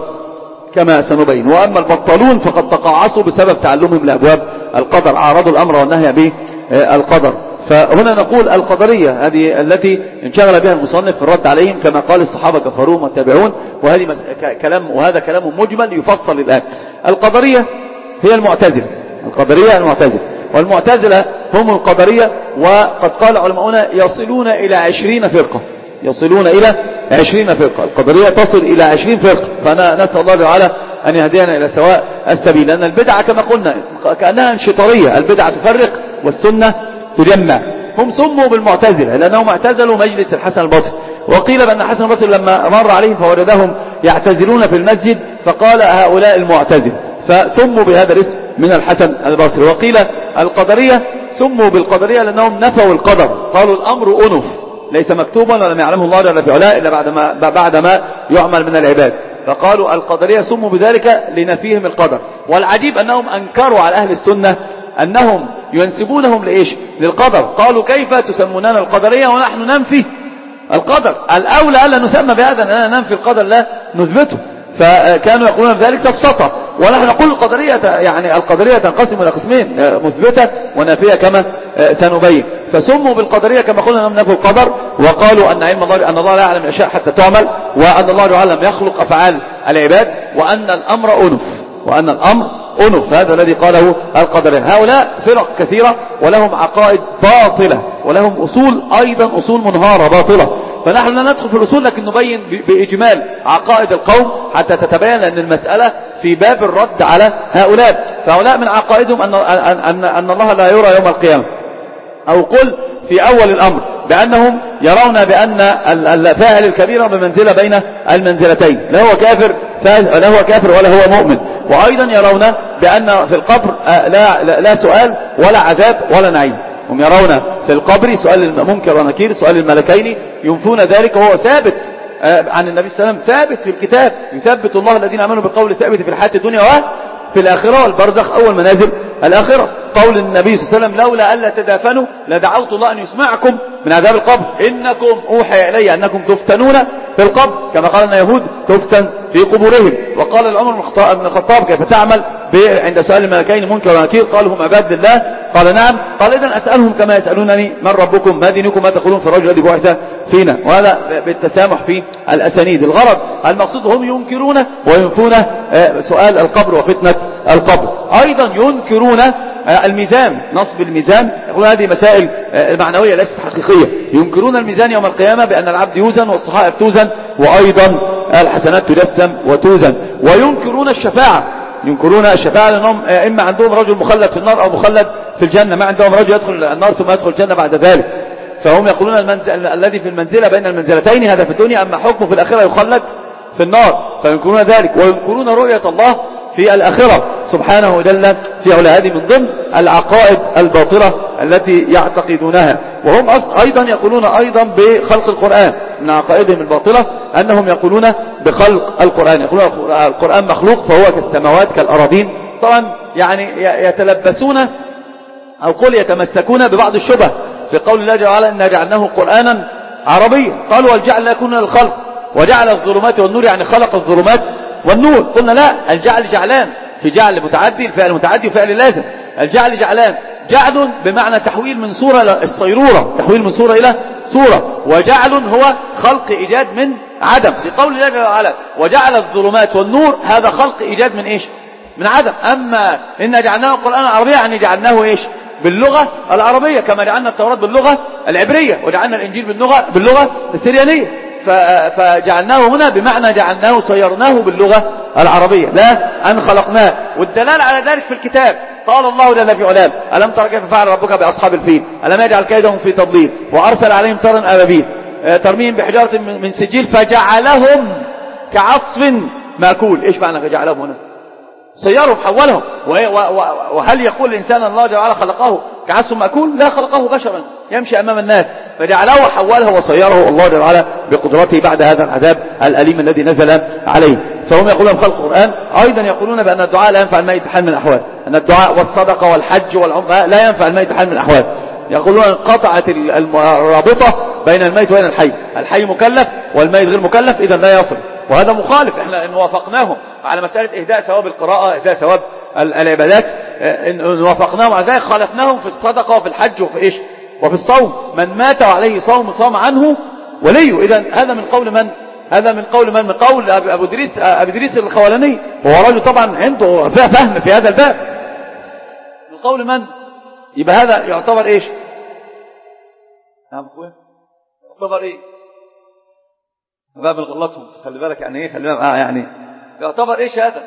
كما سنبين. وأما البطلون فقد تقاعصوا بسبب تعلمهم لأبواب القدر، عارضوا الأمر والنهي بالقدر. فهنا نقول القدرية هذه التي انشغل بها المصنف في الرد عليهم، كما قال الصحابة كفروهم والتابعون، وهذه كلام وهذا كلام مجمل يفصل الآن. القدرية هي المعتزلة، القدرية المعتزلة، والمعتزلة هم القدرية، وقد قال علماؤنا يصلون إلى عشرين فرقة، يصلون إلى عشرين فرقة، القدرية تصل إلى عشرين فرقة. فأنا نسأل الله تعالى أن يهدينا إلى سواء السبيل، لأن البدعة كما قلنا كأنها انشطارية، البدعة تفرق والسنة تجمع. هم سموا بالمعتزلة لأنهم اعتزلوا مجلس الحسن البصري، وقيل بأن الحسن البصري لما مر عليهم فوجدهم يعتزلون في المسجد فقال: هؤلاء المعتزلة، فسموا بهذا الاسم من الحسن البصري. وقيل القدرية سموا بالقدرية لأنهم نفوا القدر، قالوا الأمر أنف ليس مكتوبا ولم يعلمه الله جل في علاه إلا بعدما بعدما يعمل من العباد، فقالوا القدرية سموا بذلك لنفيهم القدر. والعجيب أنهم أنكروا على أهل السنة أنهم ينسبونهم لإيش؟ للقدر. قالوا: كيف تسموننا القدرية ونحن ننفي القدر؟ الأولى ألا نسمى بهذا، أننا ننفي القدر لا نثبته. فكانوا يقولون بذلك سفسطة، ونحن نقول القدرية يعني القدرية تنقسم إلى قسمين: مثبتة ونافية كما سنبين. فسموا بالقدرية كما قلنا أنهم نفوا القدر، وقالوا أن علم الله أن الله لا يعلم الأشياء حتى تعمل، وأن الله تعالى لم يخلق أفعال العباد، وأن الأمر أنف، وأن الأمر أنف، هذا الذي قاله القدرية. هؤلاء فرق كثيرة ولهم عقائد باطلة ولهم أصول أيضا أصول منهارة باطلة، فنحن لا ندخل في الأصول لكن نبين بإجمال عقائد القوم حتى تتبين أن المسألة في باب الرد على هؤلاء. فهؤلاء من عقائدهم أن, أن, أن الله لا يرى يوم القيامة، أو قل في أول الأمر بأنهم يرون بأن الفاعل الكبير بمنزلة بين المنزلتين، لا هو كافر لا هو كافر ولا هو مؤمن. وأيضا يرون بأن في القبر لا, لا سؤال ولا عذاب ولا نعيم، هم يرون في القبر سؤال المنكر ونكير، سؤال الملكين، ينفون ذلك وهو ثابت عن النبي صلى الله عليه وسلم، ثابت في الكتاب: يثبت الله الذين آمنوا بالقول الثابت في الحياة الدنيا وفي الآخرة، والبرزخ أول منازل الآخرة. قول النبي صلى الله عليه وسلم: لولا ألا تدافنوا لدعوت الله أن يسمعكم من عذاب القبر، إنكم أوحي إلي أنكم تفتنون في القبر كما قال أن يهود تفتن في قبورهم. وقال العمر بن الخطاب: كيف تعمل عند سؤال الملكين منكر ونكير؟ قالوا: هم عباد لله. قال: نعم. قال: إذن أسألهم كما يسألونني من ربكم ما دينكم ما تقولون في الرجل الذي بعث فينا. وهذا بالتسامح في الأسانيد. الغرض المقصود هم ينكرون وينفون سؤال القبر وفتنة القبر. أيضا ينكرون الميزان، نصب الميزان، يقولون هذه مسائل معنوية ليست حقيقية. ينكرون الميزان يوم القيامة بأن العبد يوزن والصحائف توزن وأيضا الحسنات تجسم وتوزن. وينكرون الشفاعة، ينكرون الشفاعة لأنهم إما عندهم رجل مخلد في النار أو مخلد في الجنة، ما عندهم رجل يدخل النار ثم يدخل الجنة بعد ذلك. فهم يقولون المنزل الذي في المنزلة بين المنزلتين هذا في الدنيا، أما حكمه في الآخرة يخلد في النار، فينكرون ذلك. وينكرون رؤية الله في الآخرة سبحانه وجل في علا. هذه من ضمن العقائد الباطلة التي يعتقدونها. وهم أيضا يقولون أيضا بخلق القرآن، من عقائدهم الباطلة أنهم يقولون بخلق القرآن، يقولون القرآن مخلوق فهو كالسماوات كالأراضين. طبعا يعني يتلبسون أو قل يتمسكون ببعض الشبه في قول الله جل وعلا إنا جعلناه قرآنا عربيا. قالوا والجعل لا يكون للخلق، وجعل الظلمات والنور يعني خلق الظلمات والنور. قلنا لا، الجعل جعلان، في جعل متعدي الفعل متعدي وفعل لازم. الجعل جعلان، جعل بمعنى تحويل من صورة إلى الصيرورة، تحويل من صورة إلى صورة، وجعل هو خلق إيجاد من عدم. في قول الله جل وعلا وجعل الظلمات والنور، هذا خلق إيجاد من إيش؟ من عدم. أما إن جعلناه قرآنا عربيا يعني جعلناه إيش؟ باللغة العربية، كما جعلنا التوراة باللغة العبرية، وجعلنا الإنجيل باللغة باللغة السريانية. فجعلناه هنا بمعنى جعلناه صيرناه باللغة العربية، لا أن خلقناه. والدلال على ذلك في الكتاب، قال الله جل في علام ألم تر كيف فعل ربك بأصحاب الفيل ألم يجعل كيدهم في تضليل وأرسل عليهم طيرا أبابيل ترميهم بحجارة من سجيل فجعلهم كعصف مأكول. إيش معنى فجعلهم هنا؟ صيرهم، حولهم. وهل يقول الإنسان الله جل وعلا خلقه كعصف مأكول؟ لا، خلقه بشرا يمشي أمام الناس، فجعله وحوله وصيره الله جل وعلا بقدرته بعد هذا العذاب الأليم الذي نزل عليه. فهم يقولون بخلق القرآن. أيضا يقولون بأن الدعاء لا ينفع الميت بحال من الأحوال، أن الدعاء والصدقة والحج والعمرة لا ينفع الميت بحال من الأحوال. يقولون انقطعت الرابطة بين الميت وبين الحي، الحي مكلف والميت غير مكلف، إذا لا يصل. وهذا مخالف، احنا ان وافقناهم على مسألة إهداء ثواب القراءة، إهداء ثواب العبادات، ان وافقناهم على ذلك خالفناهم في الصدقة وفي الحج وفي إيش؟ وفي الصوم. من مات وعليه صوم صام عنه وليه. إذا هذا من قول من؟ هذا من قول من؟ من قول أبو إدريس أبو إدريس الخولاني، وهو رجل طبعا عنده فهم في هذا الباب. من قول من؟ يبقى هذا يعتبر إيش؟ نعم أخويا، يعتبر إيه؟ باب الغلطهم، خلي بالك يعني إيه، خلينا يعني يعتبر إيش هذا؟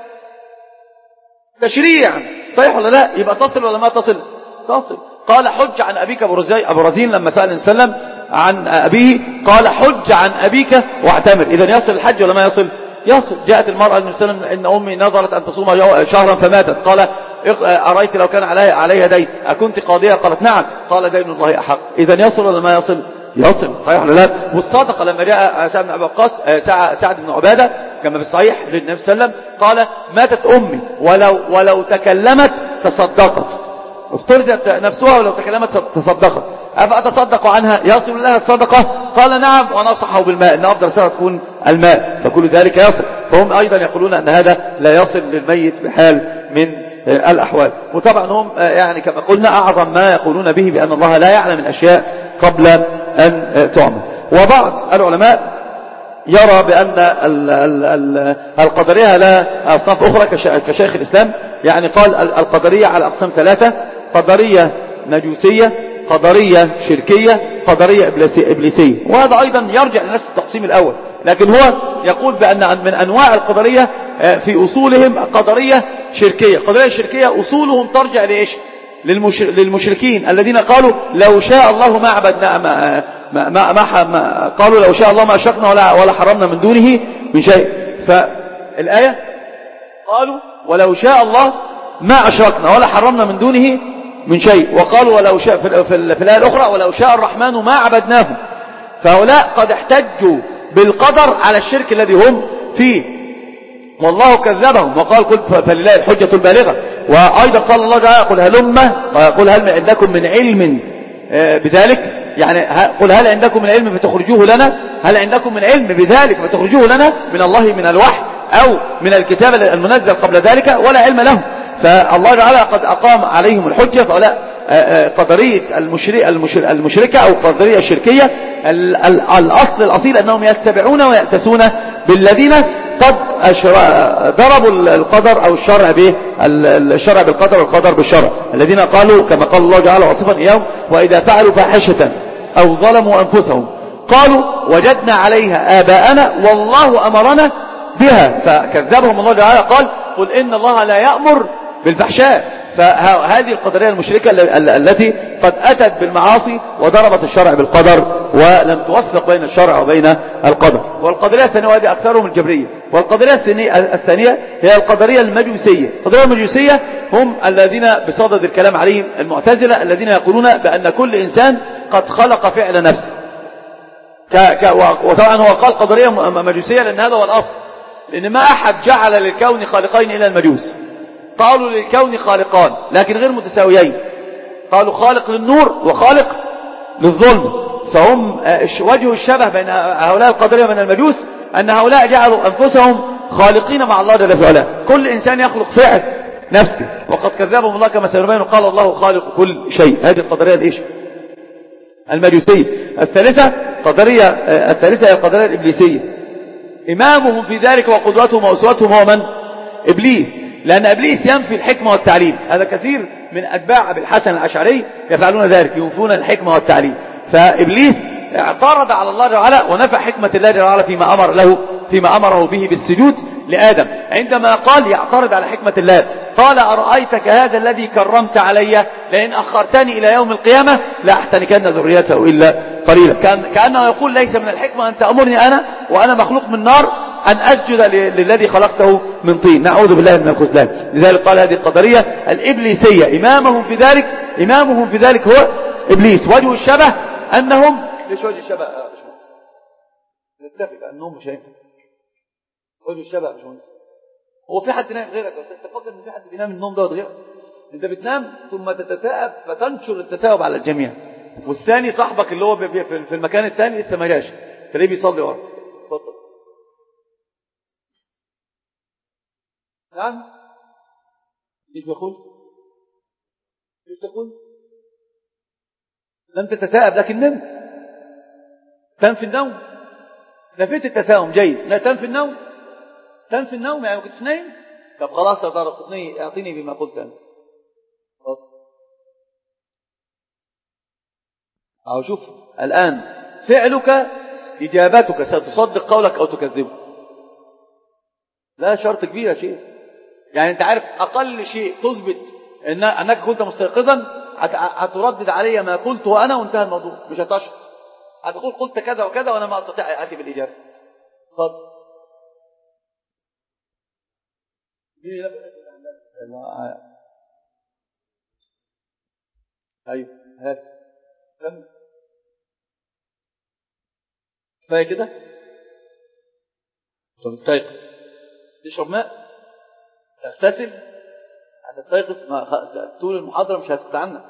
تشريع، صحيح ولا لا؟ يبقى تصل ولا ما تصل؟ تصل. قال حج عن أبيك أبو رزين لما سأل النبي صلى الله عليه وسلم عن أبيه، قال حج عن أبيك واعتمر. إذن يصل الحج ولا ما يصل؟ يصل. جاءت المرأة النبي صلى الله عليه وسلم إن أمي نظرت أن تصوم شهرا فماتت، قال أرأيت لو كان عليها عليها دين أكنت قاضية؟ قالت نعم، قال دين الله أحق. إذن يصل ولا ما يصل؟ يصل، صحيح ولا لا؟ والصدقة لما جاء سعد بن أبي وقاص سعد بن عبادة كما في الصحيح للنبي صلى الله عليه وسلم قال ماتت أمي ولو ولو تكلمت تصدقت، افترضت نفسها ولو تكلمت تصدقت، أفأتصدق عنها؟ يصل لها الصدقة؟ قال نعم، ونصحه بالماء ان أفضل صدقة تكون الماء، فكل ذلك يصل. فهم أيضا يقولون أن هذا لا يصل للميت بحال من الأحوال. وطبعا هم يعني كما قلنا أعظم ما يقولون به بأن الله لا يعلم الأشياء قبل أن تعمل. وبعض العلماء يرى بأن القدرية لا أصناف أخرى كشيخ الإسلام، يعني قال القدرية على أقسام ثلاثة: قدرية مجوسية، قدرية شركية، قدرية إبليسية. وهذا أيضا يرجع لنفس التقسيم الأول، لكن هو يقول بأن من أنواع القدرية في أصولهم قدرية شركية. قدرية شركية أصولهم ترجع لإيش؟ للمشركين الذين قالوا لو شاء الله ما عبدنا ما ما ما, ما, ما قالوا لو شاء الله ما أشركنا ولا ولا حرمنا من دونه من شيء. فالآية قالوا ولو شاء الله ما أشركنا ولا حرمنا من دونه من شيء، وقالوا ولو شاء في, في, في الآية الأخرى ولو شاء الرحمن ما عبدناه. فهؤلاء قد احتجوا بالقدر على الشرك الذي هم فيه، والله كذبهم وقال قل فلله الحجة البالغة. وأيضا قال الله تعالى قل هلم قل هل عندكم من علم بذلك، يعني قل هل عندكم من علم فتخرجوه لنا، هل عندكم من علم بذلك فتخرجوه لنا من الله من الوحي أو من الكتاب المنزل قبل ذلك، ولا علم لهم. فالله تعالى قد أقام عليهم الحجة. فهؤلاء قدرية المشركة أو قدرية الشركية الأصل الأصيل أنهم يتبعون ويأتسون بالذين قد ضربوا القدر أو الشرع به الشرع بالقدر والقدر بالشرع، الذين قالوا كما قال الله تعالى وصفا إياهم: وإذا فعلوا فاحشة أو ظلموا أنفسهم قالوا وجدنا عليها آباءنا والله أمرنا بها، فكذبهم الله تعالى قال قل إن الله لا يأمر بالفحشاء. فهذه القدرية المشركة التي قد أتت بالمعاصي وضربت الشرع بالقدر ولم توفق بين الشرع وبين القدر. والقدرية الثانية وهذه أكثرهم الجبرية. والقدرية الثانية هي القدرية المجوسية. القدرية المجوسية هم الذين بصدد الكلام عليهم المعتزلة الذين يقولون بأن كل إنسان قد خلق فعل نفسه. وطبعا هو قال قدرية مجوسية لأن هذا هو الأصل، لأن ما أحد جعل للكون خالقين إلى المجوس. قالوا للكون خالقان لكن غير متساويين، قالوا خالق للنور وخالق للظلم. فهم وجه الشبه بين هؤلاء القدرية من المجوس أن هؤلاء جعلوا أنفسهم خالقين مع الله جل وعلا، كل إنسان يخلق فعل نفسه، وقد كذبهم الله كما سيبين قال الله خالق كل شيء. هذه القدرية الإيش؟ المجوسية. الثالثة قدرية الثالثة هي القدرية الإبليسية. إمامهم في ذلك وقدوتهم وأسوتهم هو من؟ إبليس، لأن إبليس ينفي الحكمة والتعليم. هذا كثير من أتباع أبي الحسن الأشعري يفعلون ذلك، ينفون الحكمة والتعليم. فإبليس اعترض على الله تعالى ونفى حكمة الله تعالى فيما أمر له فيما أمره به بالسجود لآدم، عندما قال يعترض على حكمة الله قال أرأيتك هذا الذي كرمت علي لئن أخرتني إلى يوم القيامة لأحتنكن ذريته إلا قليلا. كان كأنه يقول ليس من الحكمة أن تأمرني أنا وأنا مخلوق من نار أن أسجد للذي خلقته من طين، نعوذ بالله من الخذلان. لذلك قال هذه القدرية الإبليسية إمامهم في ذلك إمامهم في ذلك هو إبليس. وجه الشبه أنهم ليش وجه الشبه؟ نتفق أنهم مش هينفع. وجه الشبه مش مهندس. هو في حد نايم غيرك؟ بس انت فاكر ان في حد بينام النوم ده غيرك؟ انت بتنام ثم تتثاءب فتنشر التثاؤب على الجميع، والثاني صاحبك اللي هو في المكان الثاني لسه ما جاش تلاقيه بيصلي ورا. اتفضل. نعم ايش بيقول؟ ايش تقول؟ لم تتثاءب لكن نمت. تنفي النوم. نفيت التثاؤم جيد. لا تنفي النوم. تنفي النوم يعني ما كنتش نايم. طب خلاص يا طارق اعطيني بما قلت انا. أو شوف الآن فعلك إجابتك ستصدق قولك أو تكذبه. لا شرط كبير يا شيء. يعني أنت عارف أقل شيء تثبت إن أنك كنت مستيقظا هتردد علي ما قلت وأنا وانتهى الموضوع، مش هتشرط. هتقول قلت كذا وكذا وأنا ما أستطيع أتي بالإجابة. اتفضل. أيوه هات كم كفاية كده. تستيقظ تشرب ماء تغتسل هتستيقظ طول المحاضرة مش هسكت عنك.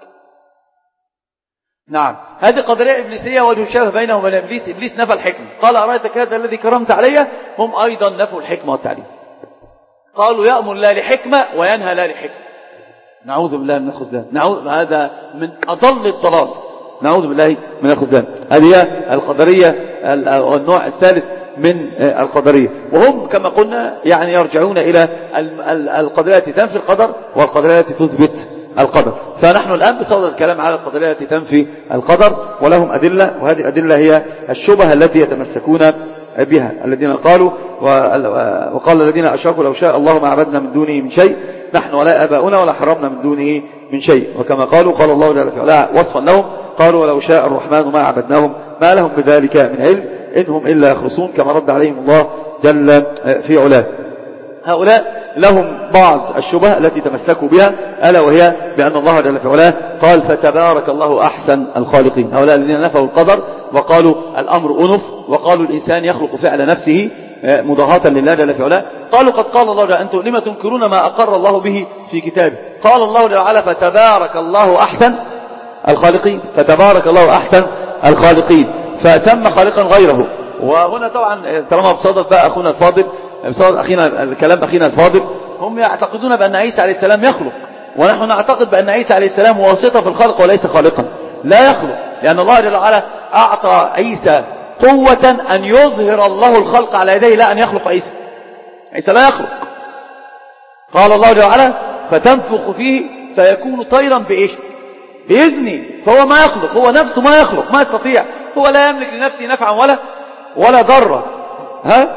نعم هذه قدرية إبليسية وجه الشبه بينه وبين إبليس. إبليس نفى الحكمة قال أرأيتك هذا الذي كرمت علي. هم أيضا نفوا الحكمة والتعليم، قالوا يأمر لا لحكمة وينهى لا لحكمة. نعوذ بالله من الخذلان. نعوذ هذا من أضل الضلال. نعوذ بالله من الخذلان. هذه القدرية النوع الثالث من القدرية، وهم كما قلنا يعني يرجعون إلى القدرية التي تنفي القدر والقدرية التي تثبت القدر. فنحن الآن بصدد الكلام على القدرية التي تنفي القدر ولهم أدلة، وهذه الأدلة هي الشبهة التي يتمسكون بها الذين قالوا وقال الذين أشركوا لو شاء الله ما عبدنا من دونه من شيء نحن ولا آباؤنا ولا حرمنا من دونه من شيء. وكما قالوا قال الله جل وعلا وصفا لهم قالوا ولو شاء الرحمن ما عبدناهم ما لهم بذلك من علم إنهم إلا يخرصون، كما رد عليهم الله جل في علاه. هؤلاء لهم بعض الشبه التي تمسكوا بها، ألا وهي بأن الله جل في علاه قال فتبارك الله أحسن الخالقين. هؤلاء الذين نفوا القدر وقالوا الأمر أنف وقالوا الإنسان يخلق فعل نفسه مضاهاة لله جل في علاه، قالوا قد قال الله جل أنتم لما تنكرون ما أقر الله به في كتابه. قال الله جل وعلا فتبارك الله أحسن الخالقين. فتبارك الله أحسن الخالقين فسمى خالقا غيره. وهنا طبعا طالما بصدد بقى أخونا الفاضل بصدد أخينا الكلام أخينا الفاضل هم يعتقدون بأن عيسى عليه السلام يخلق، ونحن نعتقد بأن عيسى عليه السلام واسطة في الخلق وليس خالقا. لا يخلق، لأن الله جل وعلا أعطى عيسى قوة أن يظهر الله الخلق على يديه لا أن يخلق عيسى. عيسى لا يخلق. قال الله جل وعلا فتنفخ فيه فيكون طيرا بإيش؟ بإذني. فهو ما يخلق، هو نفسه ما يخلق، ما يستطيع، هو لا يملك لنفسه نفعا ولا ولا ضرا. ها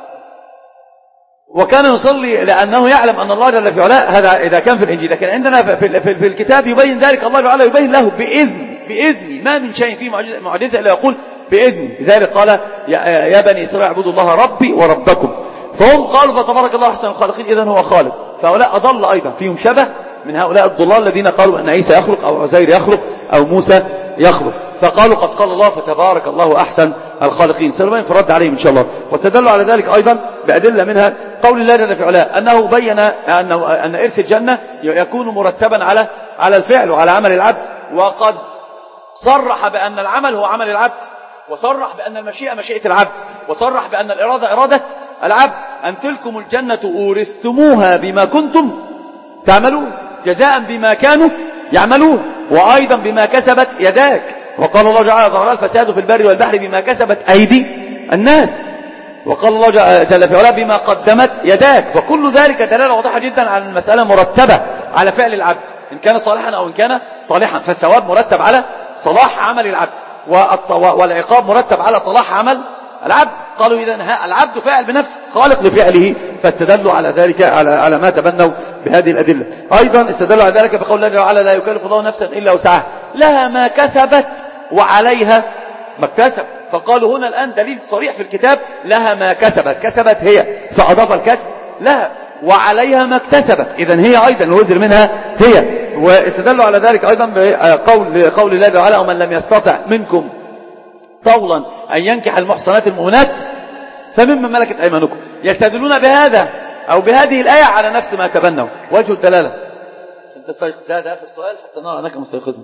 وكان يصلي لأنه يعلم أن الله جل في علاه، هذا إذا كان في الإنجيل. لكن عندنا في, في, في الكتاب يبين ذلك، الله تعالى يبين له بإذن بإذن ما من شيء فيه معجزة إلا يقول بإذن. لذلك قال يا بني إسرائيل اعبدوا الله ربي وربكم. فهم قالوا فتبارك الله أحسن الخالقين، إذن هو خالق. فهؤلاء أضل أيضا، فيهم شبه من هؤلاء الضلال الذين قالوا أن عيسى يخلق أو عزير يخلق أو موسى يخلق. فقالوا قد قال الله فتبارك الله أحسن الخالقين. سلمان في الرد عليهم إن شاء الله. واستدلوا على ذلك أيضا بأدلة منها قول الله جل في علاه أنه بين أنه أن إرث الجنة يكون مرتبا على على الفعل وعلى عمل العبد، وقد صرح بأن العمل هو عمل العبد، وصرح بأن المشيئة مشيئة العبد، وصرح بأن الإرادة إرادة العبد. أن تلكم الجنة أورثتموها بما كنتم تعملون، جزاء بما كانوا يعملون، وأيضا بما كسبت يداك. وقال الله تعالى ظهر الفساد في البر والبحر بما كسبت أيدي الناس. وقال الله جل في علاه بما قدمت يداك. وكل ذلك دلالة واضحة جدا على المسألة مرتبة على فعل العبد إن كان صالحا أو إن كان طالحا. فالثواب مرتب على صلاح عمل العبد، والعقاب مرتب على صلاح عمل العبد. قالوا إذن العبد فاعل بنفسه خالق لفعله، فاستدلوا على ذلك على على ما تبنوا بهذه الأدلة. أيضا استدلوا على ذلك بقول الله تعالى لا يكلف الله نفسا إلا وسعها لها ما كسبت وعليها ما اكتسب. فقالوا هنا الآن دليل صريح في الكتاب لها ما كسبت، كسبت هي فأضاف الكسب لها، وعليها ما اكتسبت، إذن هي أيضا الوزر منها هي. واستدلوا على ذلك أيضا بقول قول الله تعالى ومن لم يستطع منكم طولا أن ينكح المحصنات المؤمنات فمما ملكت أيمانكم. يستدلون بهذا أو بهذه الآية على نفس ما تبنوا. وجه الدلالة عشان تستيقظ، هذا آخر السؤال حتى نرى أنك مستيقظا.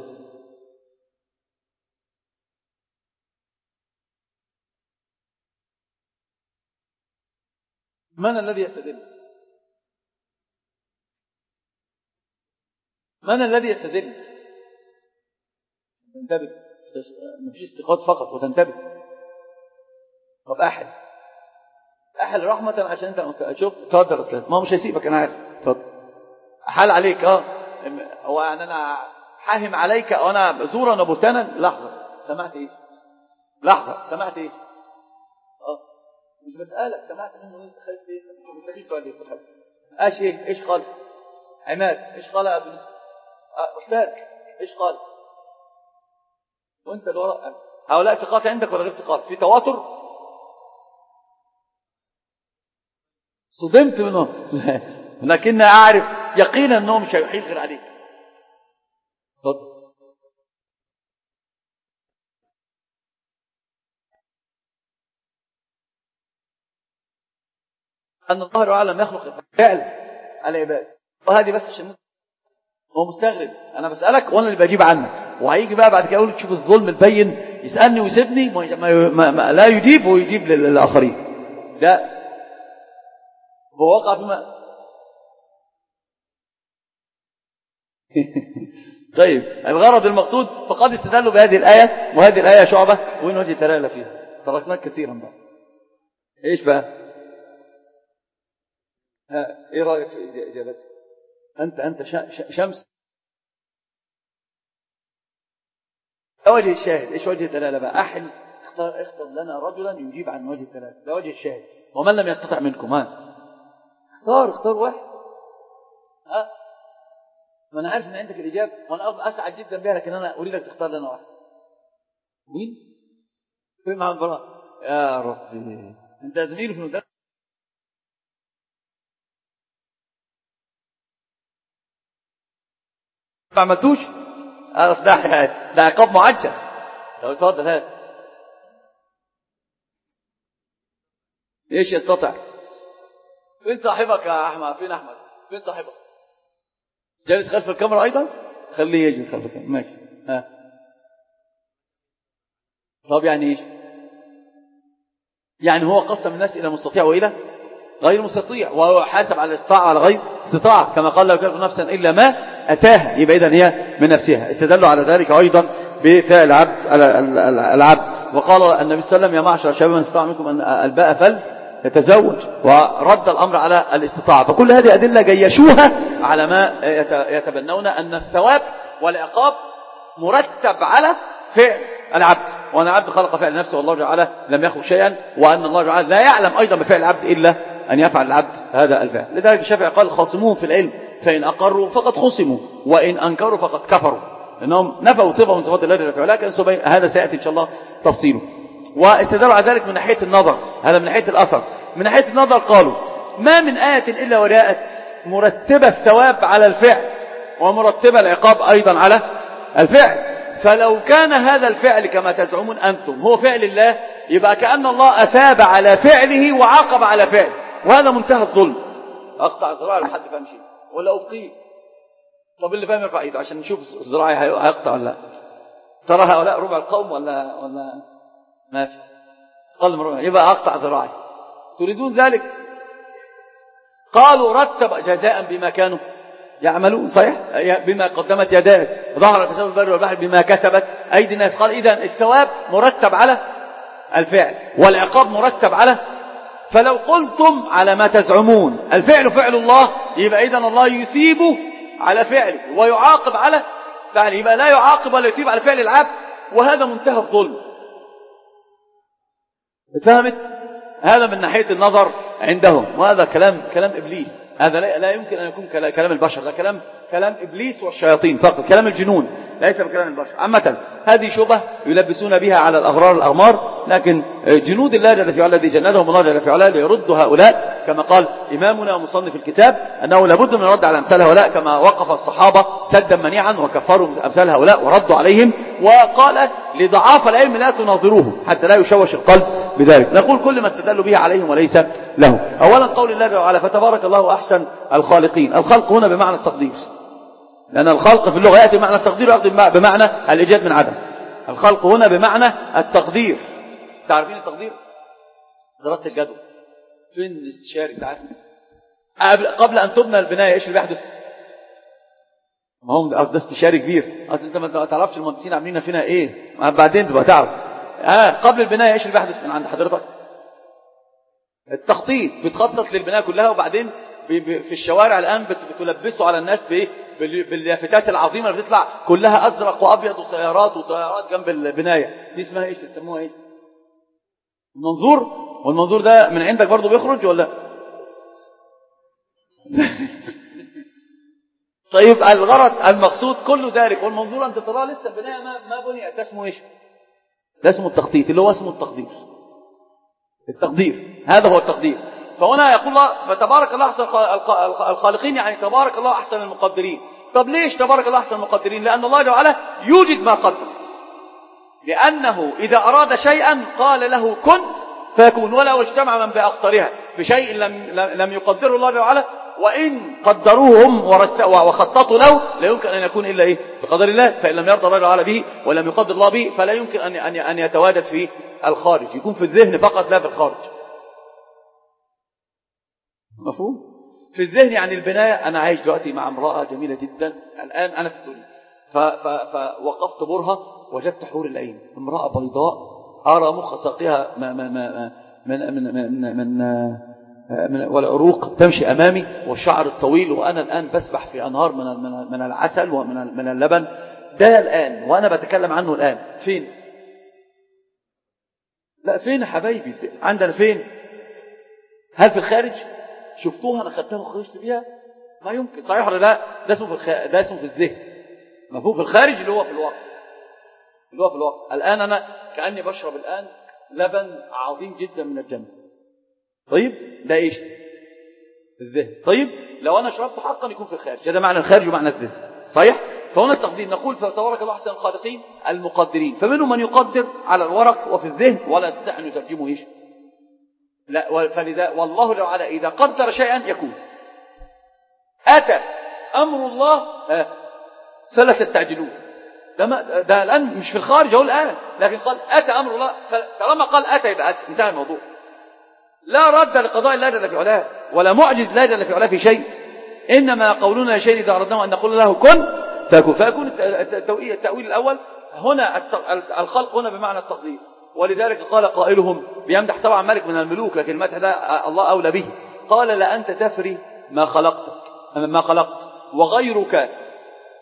من الذي يستدل؟ من الذي يستدل؟ تنتبه، ما فيش استيقاظ فقط وتنتبه. طب أحد أحد رحمة عشان أنت شوف. تفضل أستاذ، ما هو مش هيسيبك أنا عارف. تفضل. أحال عليك اه هو يعني أنا حاهم عليك أو أنا زورا وبهتانا. لحظة، سمعت إيه؟ لحظة، سمعت إيه؟ اه مش بسألك سمعت منه أنت خايف إيه؟ ما تجيش سؤال إيه؟ إيش إيه؟ إيش قال؟ عماد إيش قال يا أبو نسر؟ أستاذ إيش قال؟ وانت الورق هؤلاء ثقات عندك ولا غير ثقات؟ في تواتر؟ صدمت منهم لكن أعرف يقينا أنهم مش هيحيل غير عليك. تفضل. أن الله تعالى لم يخلق فعل العباد، وهذه بس عشان هو مستغرب. أنا بسألك وأنا اللي بجيب عنك، وهيجي بقى بعد كده يقول تشوف الظلم البين، يسألني ويسيبني ما ما ما لا يجيب ويجيب للآخرين. ده بوقع فيما طيب الغرض المقصود. فقد استدلوا بهذه الآية، وهذه الآية شعبة وين وجه الدلالة فيها؟ تركناك كثيرا بقى. ايش بقى؟ ها ايه رأيك في إجابتك؟ أنت أنت شمس. وجه الشاهد ايش وجه الدلاله بقى؟ احل اختار اختر لنا رجلا يجيب عن وجه الدلاله، ده وجه الشاهد. ومن لم يستطع منكم ها اختار اختار واحد. ها ما انا عارف ان عندك الاجابه وانا اسعد جدا بها، لكن انا اريدك تختار لنا واحد. مين؟ فين مع البراء؟ يا ربي انت زميله في المدرسه. ما عملتوش؟ أصدح ده عقاب معجل. لو اتفضل هات. ايش يستطع؟ فين صاحبك يا احمد؟ فين احمد؟ فين صاحبك؟ جالس خلف الكاميرا ايضا؟ خليه يجلس خلف الكاميرا. ماشي. ها طب يعني ايش؟ يعني هو قسم الناس الى مستطيع والى غير مستطيع، وهو حاسب على الاستطاعة على غير استطاعة، كما قال لا يكلف نفسا إلا ما أتاها. يبقى إذن هي من نفسها. استدلوا على ذلك أيضا بفعل العبد العبد وقال النبي صلى الله عليه وسلم يا معشر الشباب من استطاع منكم أن الباء فل يتزوج، ورد الأمر على الاستطاعة. فكل هذه أدلة جيشوها على ما يتبنون أن الثواب والعقاب مرتب على فعل العبد، وأن العبد خلق فعل نفسه والله جعله لم يخلق شيئا، وأن الله جعله لا يعلم أيضا بفعل العبد إلا أن يفعل العبد هذا الفعل. لذلك الشافعي قال خاصموهم في العلم فإن أقروا فقد خصموا وإن أنكروا فقد كفروا، لأنهم نفوا صفة من صفات الله جل في علاه، هذا سيأتي إن شاء الله تفصيله. واستدلوا على ذلك من ناحية النظر، هذا من ناحية الأثر. من ناحية النظر قالوا ما من آية إلا وجاءت مرتبة الثواب على الفعل ومرتبة العقاب أيضا على الفعل، فلو كان هذا الفعل كما تزعمون أنتم هو فعل الله يبقى كأن الله أثاب على فعله وعاقب على فعله، وهذا منتهى الظلم. أقطع ذراعي لحد فهم شيء ولا أبقيه؟ طب اللي فاهم يرفع ايده عشان نشوف ذراعي هيقطع ولا لا. ترى هؤلاء ربع القوم ولا ولا ما في أقل من ربع، يبقى أقطع ذراعي. تريدون ذلك؟ قالوا رتب جزاء بما كانوا يعملون، صحيح، بما قدمت يداك ظهر فساد البر والبحر بما كسبت أيدي الناس. قال إذن الثواب مرتب على الفعل والعقاب مرتب على، فلو قلتم على ما تزعمون الفعل فعل الله يبقى إذن الله يثيب على فعله ويعاقب على فعله، يبقى لا يعاقب ولا يثيب على فعل العبد، وهذا منتهى الظلم. اتفهمت؟ هذا من ناحية النظر عندهم، وهذا كلام كلام إبليس، هذا لا يمكن أن يكون كلام البشر، ده كلام كلام إبليس والشياطين فقط، كلام الجنون ليس بكلام البشر. عامة هذه شبهة يلبسون بها على الأغرار الأغمار، لكن جنود الله جل في علاه الذي جندهم الله جل في علاه ليرد هؤلاء، كما قال إمامنا مصنف الكتاب أنه لابد من الرد على أمثال هؤلاء، كما وقف الصحابة سدا منيعا وكفروا أمثال هؤلاء وردوا عليهم، وقال لضعاف العلم لا تناظروه حتى لا يشوش القلب بذلك. نقول كل ما استدلوا به عليهم وليس له. أولا قول الله جل وعلا فتبارك الله أحسن الخالقين. الخلق هنا بمعنى التقدير، لأن الخلق في اللغة يأتي بمعنى التقدير ويأتي بمعنى الإيجاد من عدم. الخلق هنا بمعنى التقدير. تعرفين التقدير؟ دراسة الجدوى. فين الاستشاري؟ تعرف قبل أن تبنى البناية إيش اللي بيحدث؟ ما هم ده استشاري كبير، أصل أنت ما تعرفش المهندسين عاملين فينا إيه، بعدين تبقى تعرف. آه قبل البناية إيش اللي بيحدث من عند حضرتك؟ التخطيط، بتخطط للبناية كلها، وبعدين في الشوارع الآن بتلبسوا على الناس بإيه؟ باللافتات العظيمة اللي بتطلع كلها أزرق وأبيض وسيارات وطيارات جنب البناية، دي اسمها إيش؟ تسموها إيه؟ المنظور. والمنظور ده من عندك برضو بيخرج ولا؟ طيب الغرض المقصود كله ذلك، والمنظور أنت ترى لسه البناية ما ما بنيت، ده اسمه إيش؟ ده اسمه التخطيط، اللي هو اسمه التقدير. التقدير هذا هو التقدير. فهنا يقول الله فتبارك الله أحسن الخالقين، يعني تبارك الله أحسن المقدرين. طب ليش تبارك الله أحسن المقدرين؟ لأن الله تعالى يوجد ما قدر، لأنه إذا أراد شيئا قال له كن فيكون، ولو اجتمع من بأخطرها بشيء لم لم يقدره الله تعالى، وإن قدروهم وخططوا له لا يمكن أن يكون إلا إيه؟ بقدر الله. فإن لم يرضى الله تعالى به ولم يقدر الله به فلا يمكن أن أن يتواجد في الخارج، يكون في الذهن فقط لا في الخارج. مفهوم؟ في الذهن يعني البناية. أنا عايش دلوقتي مع امرأة جميلة جدا، الآن أنا في الدنيا فوقفت برها وجدت حور العين، امرأة بيضاء أرى مخ ساقها من من من من من من والعروق تمشي أمامي والشعر الطويل، وأنا الآن بسبح في أنهار من من من العسل ومن من اللبن. ده الآن وأنا بتكلم عنه الآن فين؟ لا فين يا حبايبي؟ عندنا فين؟ هل في الخارج؟ شفتوها انا خدتها وخرجت بيها؟ ما يمكن، صحيح ولا لا؟ ده اسمه في الخ... ده اسمه في الذهن. مفهوم في الخارج اللي هو في الواقع، اللي هو في الواقع. الان انا كاني بشرب الان لبن عظيم جدا من الجنه. طيب ده ايش؟ الذهن. طيب لو انا شربت حقا يكون في الخارج، هذا معنى الخارج ومعنى الذهن، صحيح؟ فهنا التقدير نقول فتبارك الله احسن الخالقين المقدرين، فمنهم من يقدر على الورق وفي الذهن ولا يستطيع ان يترجمه ايش؟ لا. فلذا والله تعالى إذا قدر شيئا يكون. أتى أمر الله فلا تستعجلوه. ده, ده الآن مش في الخارج هو الآن، لكن قال أتى أمر الله، طالما قال أتى يبقى أتى، انتهى الموضوع. لا رد لقضاء الله جل في علاه ولا معجز الله جل في علاه في شيء، إنما قولنا شيء إذا أردناه أن نقول له كن فيكون. فيكون التأويل الأول هنا الخلق هنا بمعنى التقدير. ولذلك قال قائلهم بيمدح طبعا ملك من الملوك، لكن المدح ده الله أولى به. قال لا أنت تفري ما خلقتك ما خلقت وغيرك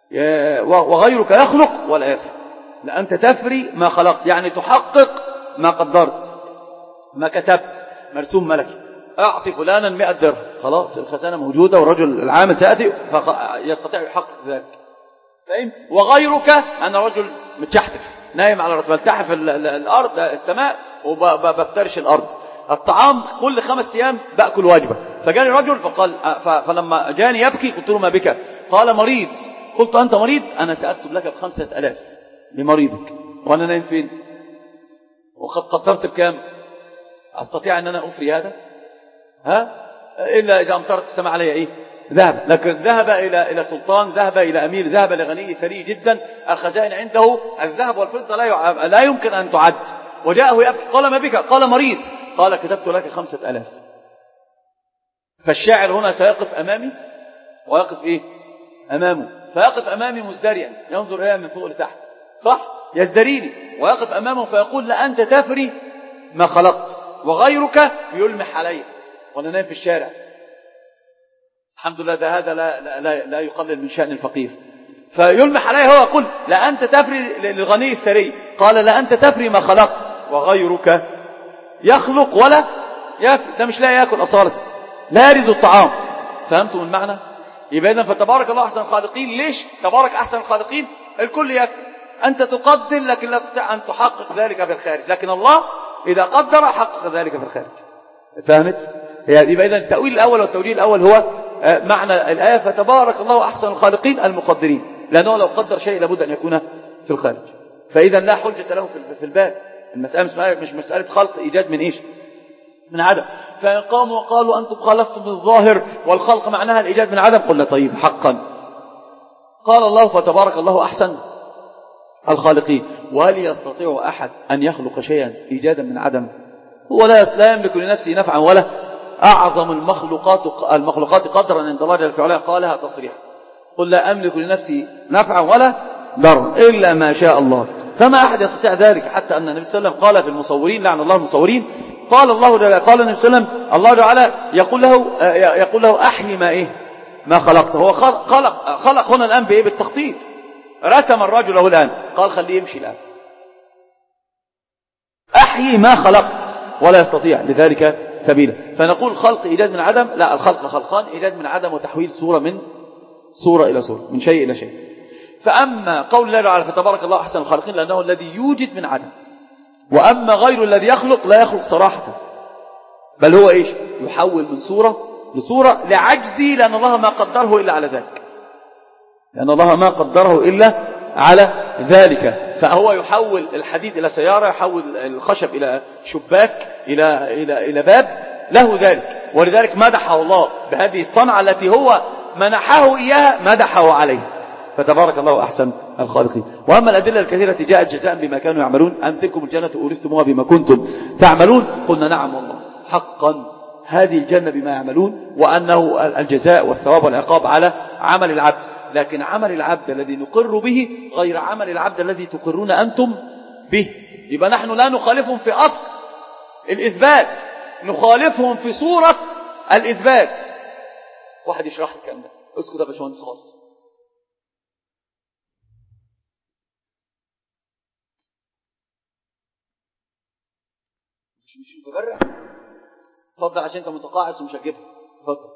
وغيرك يخلق ولا يفعل. لأنت تفري ما خلقت، يعني تحقق ما قدرت، ما كتبت مرسوم ملكي. أعطي فلانا مئة درهم، خلاص الخزانة موجودة والرجل العامل سيأتي يستطيع يحقق ذلك. فاهم؟ وغيرك أنا رجل متشحتف نايم على رأس بلتحف الأرض السماء وبفترش الأرض، الطعام كل خمس أيام بأكل واجبة. فجاني رجل فقال، فلما جاني يبكي قلت له ما بك؟ قال مريض. قلت أنت مريض؟ أنا سأكتب لك بخمسة ألاف لمريضك وأنا نايم فين؟ وقد قدرت بكام؟ أستطيع أن أنا أفري هذا؟ ها؟ إلا إذا أمطرت السماء علي إيه؟ ذهب. لكن ذهب إلى إلى سلطان، ذهب إلى أمير، ذهب لغني ثري جدا، الخزائن عنده الذهب والفضة لا لا يمكن أن تعد. وجاءه يبكي قال ما بك؟ قال مريض. قال كتبت لك خمسة ألاف. فالشاعر هنا سيقف أمامي ويقف إيه؟ أمامه، فيقف أمامي مزدريا ينظر إليه من فوق لتحت، صح؟ يزدريني ويقف أمامه فيقول لا أنت تفري ما خلقت وغيرك يلمح علي وأنا نايم في الشارع. الحمد لله ده هذا لا, لا, لا, لا يقلل من شأن الفقير. فيلمح عليه هو يقول لا أنت تفري للغني الثري. قال لا أنت تفري ما خلقت وغيرك يخلق ولا يفري. ده مش لا يأكل أصالته، لا يريد الطعام. فهمتم المعنى؟ يبقى إذن فتبارك الله أحسن الخالقين. ليش تبارك أحسن الخالقين؟ الكل يفري، أنت تقدر لكن لا تستطيع أن تحقق ذلك في الخارج، لكن الله إذا قدر حقق ذلك في الخارج. فهمت؟ يبقى إذن التأويل الأول والتوجيه الأول هو معنى الآية فتبارك الله أحسن الخالقين المقدرين، لأنه لو قدر شيء لابد أن يكون في الخارج. فإذا لا حجة له في الباب. المسألة مش مسألة خلق إيجاد من إيش؟ من عدم. فإن قاموا وقالوا أنتم خالفتم بالظاهر والخلق معناها الإيجاد من عدم، قلنا طيب حقا. قال الله فتبارك الله أحسن الخالقين. وهل يستطيع أحد أن يخلق شيئا إيجادا من عدم؟ هو لا يملك لنفسه نفعا ولا أعظم المخلوقات المخلوقات قدرا عند الله جل وعلا قالها تصريحا، قل لا أملك لنفسي نفعا ولا ضرا إلا ما شاء الله. فما أحد يستطيع ذلك، حتى أن النبي صلى الله عليه وسلم قال في المصورين لعن الله المصورين، قال الله جل قال النبي صلى الله عليه وسلم الله تعالى يقول له يقول له أحيي ما إيه ما خلقت. هو خلق خلق هنا الآن بإيه؟ بالتخطيط. رسم الرجل له الآن قال خليه يمشي الآن. أحيي ما خلقت ولا يستطيع لذلك سبيلا. فنقول خلق إيجاد من عدم؟ لا، الخلق خلقان، إيجاد من عدم وتحويل صورة من صورة إلى صورة، من شيء إلى شيء. فأما قول الله تعالى فتبارك الله أحسن الخالقين لأنه الذي يوجد من عدم، وأما غير الذي يخلق لا يخلق صراحة، بل هو إيش؟ يحول من صورة لصورة لعجزي، لأن الله ما قدره إلا على ذلك، لأن الله ما قدره إلا على ذلك. فهو يحول الحديد إلى سيارة، يحول الخشب إلى شباك، إلى إلى إلى باب، له ذلك. ولذلك مدحه الله بهذه الصنعة التي هو منحه إياها، مدحه عليه. فتبارك الله أحسن الخالقين. وأما الأدلة الكثيرة جاءت جزاء بما كانوا يعملون، أم تلكم الجنة أورثتموها بما كنتم تعملون، قلنا نعم والله حقا هذه الجنة بما يعملون، وأنه الجزاء والثواب والعقاب على عمل العبد. لكن عمل العبد الذي نقر به غير عمل العبد الذي تقرون أنتم به. يبقى نحن لا نخالفهم في أصل الإثبات، نخالفهم في صورة الإثبات. واحد يشرح الكلام ده. اسكت يا باشمهندس خالص. مش مش متبرع. اتفضل عشان انت متقاعس ومش هتجيبها. اتفضل.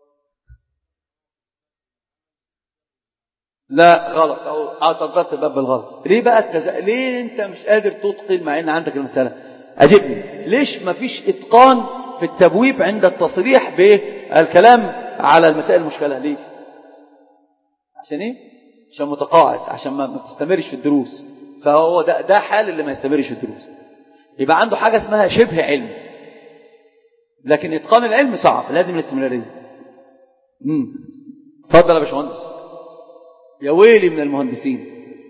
لا غلط، او صدرت الباب بالغلط. ليه بقى التز... ليه انت مش قادر تتقن مع ان عندك المسألة؟ اجبني ليش ما فيش اتقان في التبويب عند التصريح بالكلام على المسائل المشكلة؟ ليه؟ عشان ايه؟ عشان متقاعس، عشان ما تستمرش في الدروس. فهو ده ده حال اللي ما يستمرش في الدروس. يبقى عنده حاجة اسمها شبه علم، لكن اتقان العلم صعب، لازم الاستمرارية. امم اتفضل يا باشمهندس. يا ويلي من المهندسين.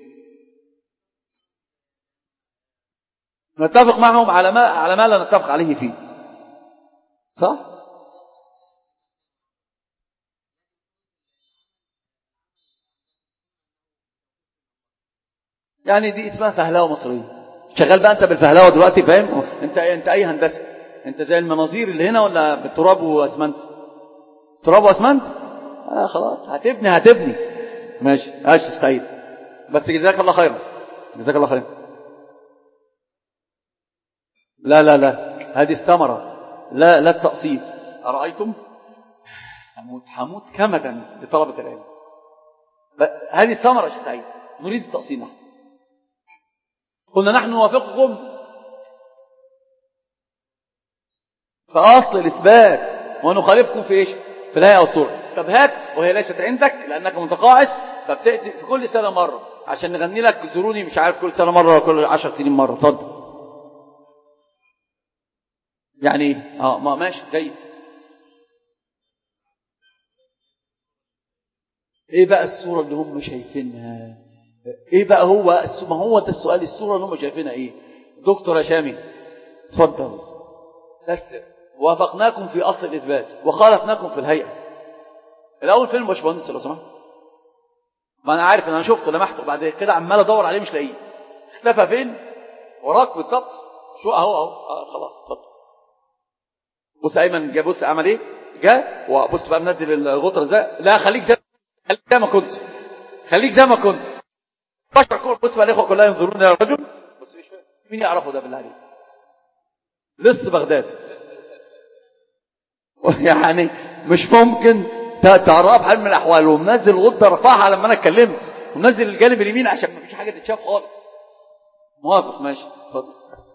نتفق معهم على ما على ما لا نتفق عليه فيه، صح؟ يعني دي اسمها فهلاوه مصريه. شغال بقى انت بالفهلاوه دلوقتي، فاهم؟ انت انت اي هندسه، انت زي المناظير اللي هنا ولا بالتراب واسمنت؟ تراب واسمنت؟ اه خلاص هتبني هتبني ماشي اشرف سعيد، بس جزاك الله خيرا، جزاك الله خيرا. لا لا لا هذه الثمرة، لا لا التقسيط. أرأيتم حموت حموت كمدا لطلبة العلم، هذه الثمرة يا شيخ سعيد، نريد التقسيط. نحن قلنا نحن نوافقكم في أصل الإثبات ونخالفكم في إيش؟ في الهيئة والصورة. طب هات وهي ليست عندك لأنك متقاعس، فبتأتي في كل سنة مرة عشان نغني لك زوروني مش عارف كل سنة مرة ولا كل عشر سنين مرة. اتفضل. يعني ايه؟ اه ما ماشي جيد. ايه بقى الصورة اللي هم شايفينها؟ ايه بقى هو ما هو ده السؤال، الصورة اللي هم شايفينها ايه؟ دكتور هشامي اتفضل فسر. وافقناكم في اصل الاثبات وخالفناكم في الهيئة. الاول فين باشمهندس لو سمحت؟ ما انا عارف ان انا شفته لمحته بعد كده عمال ادور عليه مش لاقيه. اختفى فين؟ وراك بالضبط. شو اهو اهو آه خلاص اتفضل. بص ايمن جه، بص عمل ايه؟ جاء وبص بقى منزل الغطره ازاي. لا خليك زي خليك زي ما كنت، خليك زي ما كنت بشر كور. بص بقى الاخوه كلها ينظرون الى الرجل، بس مش فاهم مين يعرفه ده بالله عليك؟ لص بغداد يعني مش ممكن تعرفها بحال من الاحوال. ومنزل الغطه رفعها لما انا اتكلمت، ومنزل الجانب اليمين عشان ما فيش حاجه تتشاف خالص. موافق ماشي اتفضل.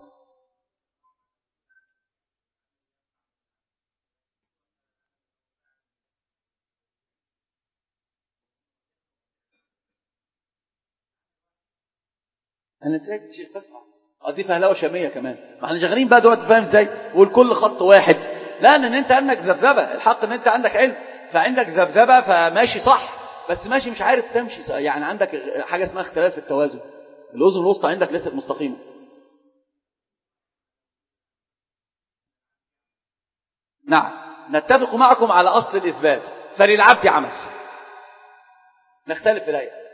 انا ساكت شيخ بسمع. اه دي فهلوه شاميه كمان، ما احنا شغالين بقى دلوقتي فاهم ازاي؟ والكل خط واحد. لا ان انت عندك ذبذبه، الحق ان انت عندك علم فعندك ذبذبه فماشي صح، بس ماشي مش عارف تمشي صح. يعني عندك حاجه اسمها اختلاف في التوازن، الاذن الوسطى عندك ليست مستقيمه. نعم نتفق معكم على اصل الاثبات، فللعبد عمل، نختلف في الايه.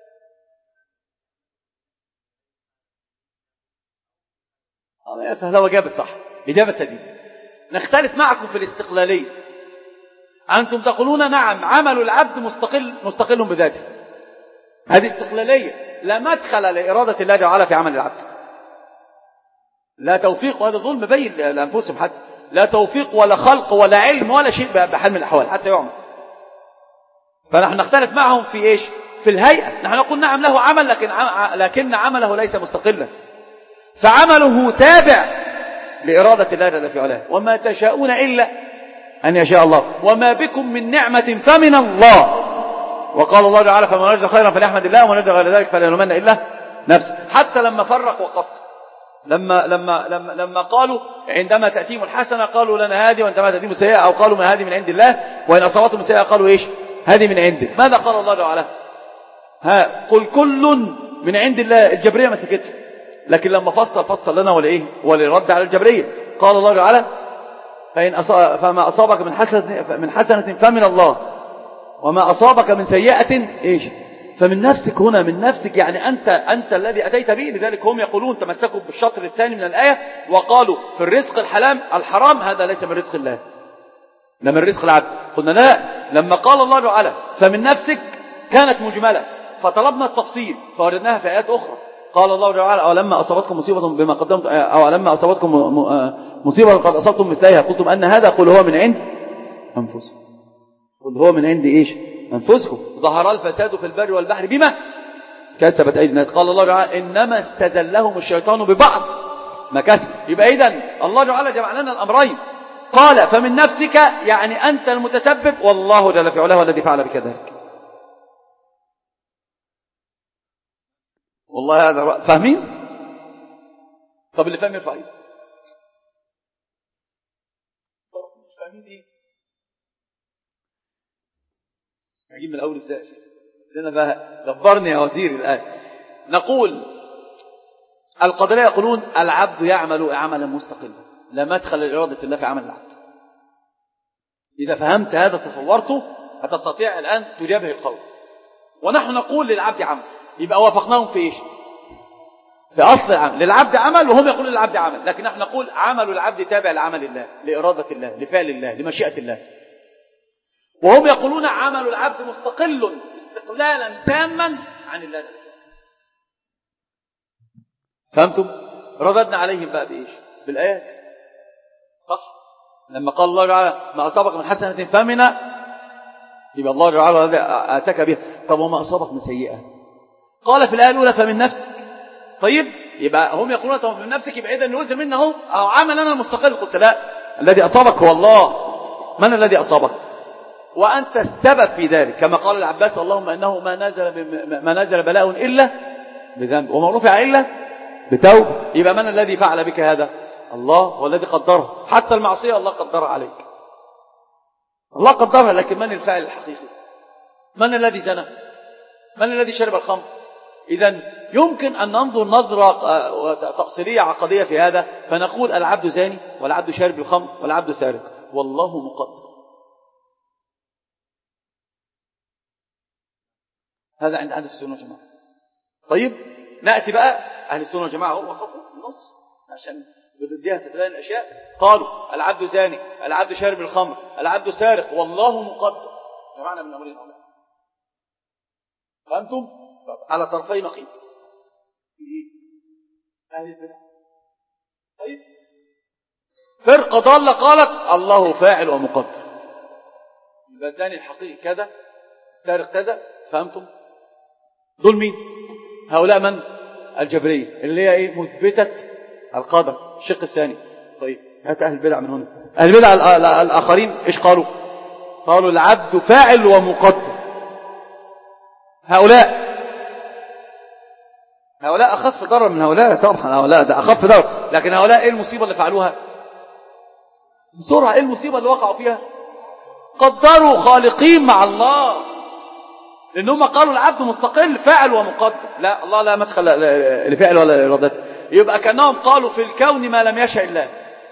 اه فهلوه جابت صح، اجابه سديده. نختلف معكم في الاستقلاليه. أنتم تقولون نعم عمل العبد مستقل مستقل بذاته، هذه استقلالية لا مدخل لإرادة الله تعالى في عمل العبد، لا توفيق، وهذا ظلم بين لأنفسهم حتى، لا توفيق ولا خلق ولا علم ولا شيء بحال من الأحوال حتى يعمل. فنحن نختلف معهم في إيش؟ في الهيئة. نحن نقول نعم له عمل لكن لكن عمله ليس مستقلا، فعمله تابع لإرادة الله جل في علاه. وما تشاءون إلا أن يشاء الله، وما بكم من نعمة فمن الله. وقال الله تعالى فمن وجد خيرا فليحمد الله ومن وجد غير ذلك فلا يلومن إلا نفسه. حتى لما فرق وقص، لما لما لما لما قالوا عندما تأتيهم الحسنة قالوا لنا هذه، وعندما تأتيهم السيئة أو قالوا ما هذه من عند الله، وإن أصابتهم السيئة قالوا إيش؟ هذه من عندك. ماذا قال الله تعالى؟ ها قل كل من عند الله. الجبرية ما سكتش، لكن لما فصل فصل لنا ولا إيه؟ ولرد على الجبرية قال الله تعالى فإن أصاب فما أصابك من حسنة من حسنة فمن الله، وما أصابك من سيئة إيش؟ فمن نفسك. هنا من نفسك يعني أنت أنت الذي أتيت به. لذلك هم يقولون تمسكوا بالشطر الثاني من الآية وقالوا في الرزق الحلال الحرام هذا ليس من رزق الله، ده من رزق العبد. قلنا لا، لما قال الله تعالى فمن نفسك كانت مجملة، فطلبنا التفصيل فوردناها في آيات أخرى. قال الله تعالى أو لما أصابتكم مصيبة بما قدمت أو لما أصابتكم مصيبة قد أصبتم مثلها قلتم أن هذا، قل هو من عند أنفسكم. قل هو من عند إيش؟ أنفسكم. ظهر الفساد في البر والبحر بما كسبت أيدي الناس. قال الله تعالى إنما استزلهم الشيطان ببعض ما كسب. يبقى إذن الله تعالى جمع لنا الأمرين. قال فمن نفسك يعني أنت المتسبب، والله جل في علاه الذي فعل بك ذلك. والله هذا رأ... فاهمين؟ طب اللي فاهم يرفع ايده. مش فاهمين ايه؟ اجيب من الاول ازاي؟ لنا بقى دبرني يا وزير الان. نقول القدرية يقولون العبد يعمل عملا مستقلا، لا مدخل لإرادة الله في عمل العبد. إذا فهمت هذا تصورته هتستطيع الآن تجابه القول. ونحن نقول للعبد عمل، يبقى وافقناهم في إيش؟ في أصل العمل. للعبد عمل وهم يقولون للعبد عمل، لكن نحن نقول عمل العبد تابع لعمل الله، لإرادة الله، لفعل الله، لمشيئة الله. وهم يقولون عمل العبد مستقل استقلالا تاما عن الله. فهمتم؟ رددنا عليهم بقى بإيش؟ بالآيات. صح؟ لما قال الله تعالى ما أصابك من حسنة فمن، يبقى الله تعالى الذي آتاك بها. طب وما أصابك من سيئة؟ قال في الآية الأولى فمن نفسك. طيب يبقى هم يقولون طب من نفسك، يبقى إذا نوزر منه أو عمل أنا المستقل. قلت لا، الذي أصابك هو الله. من الذي أصابك؟ وأنت السبب في ذلك، كما قال العباس اللهم إنه ما نزل ما نزل بلاء إلا بذنب وما رفع إلا بتوب. يبقى من الذي فعل بك هذا؟ الله، والذي قدره. حتى المعصية الله قدرها عليك، الله قدرها. لكن من الفاعل الحقيقي؟ من الذي زنى؟ من الذي شرب الخمر؟ إذن يمكن أن ننظر نظرة تأصيلية عقدية في هذا، فنقول العبد زاني والعبد شارب الخمر والعبد سارق، والله مقدر. هذا عند أهل السنة والجماعة. طيب نأتي بقى أهل السنة والجماعة هم وقفوا في النص عشان بضدها تتبين الأشياء. قالوا العبد زاني، العبد شارب الخمر، العبد سارق، والله مقدر. جمعنا من أمرين أولا. فهمتم؟ على طرفي نقيض في أهل البدع. طيب فرقة ضالة قالت الله فاعل ومقدر، يبقى الزاني الحقيقي كذا، السارق كذا. فهمتم؟ دول مين؟ هؤلاء من؟ الجبرية اللي هي ايه؟ مثبتة القدر، الشق الثاني. طيب هات أهل البدع من هنا. أهل البدع الآخرين إيش قالوا؟ قالوا العبد فاعل ومقدر. هؤلاء هؤلاء أخف ضرر من هؤلاء طبعا، هؤلاء ده أخف ضرر. لكن هؤلاء إيه المصيبة اللي فعلوها؟ بسرعة إيه المصيبة اللي وقعوا فيها؟ قدروا خالقين مع الله، لأنهم قالوا العبد مستقل فاعل ومقدر. لا، الله لا مدخل لفعل ولا إرادته. يبقى كأنهم قالوا في الكون ما لم يشاء الله،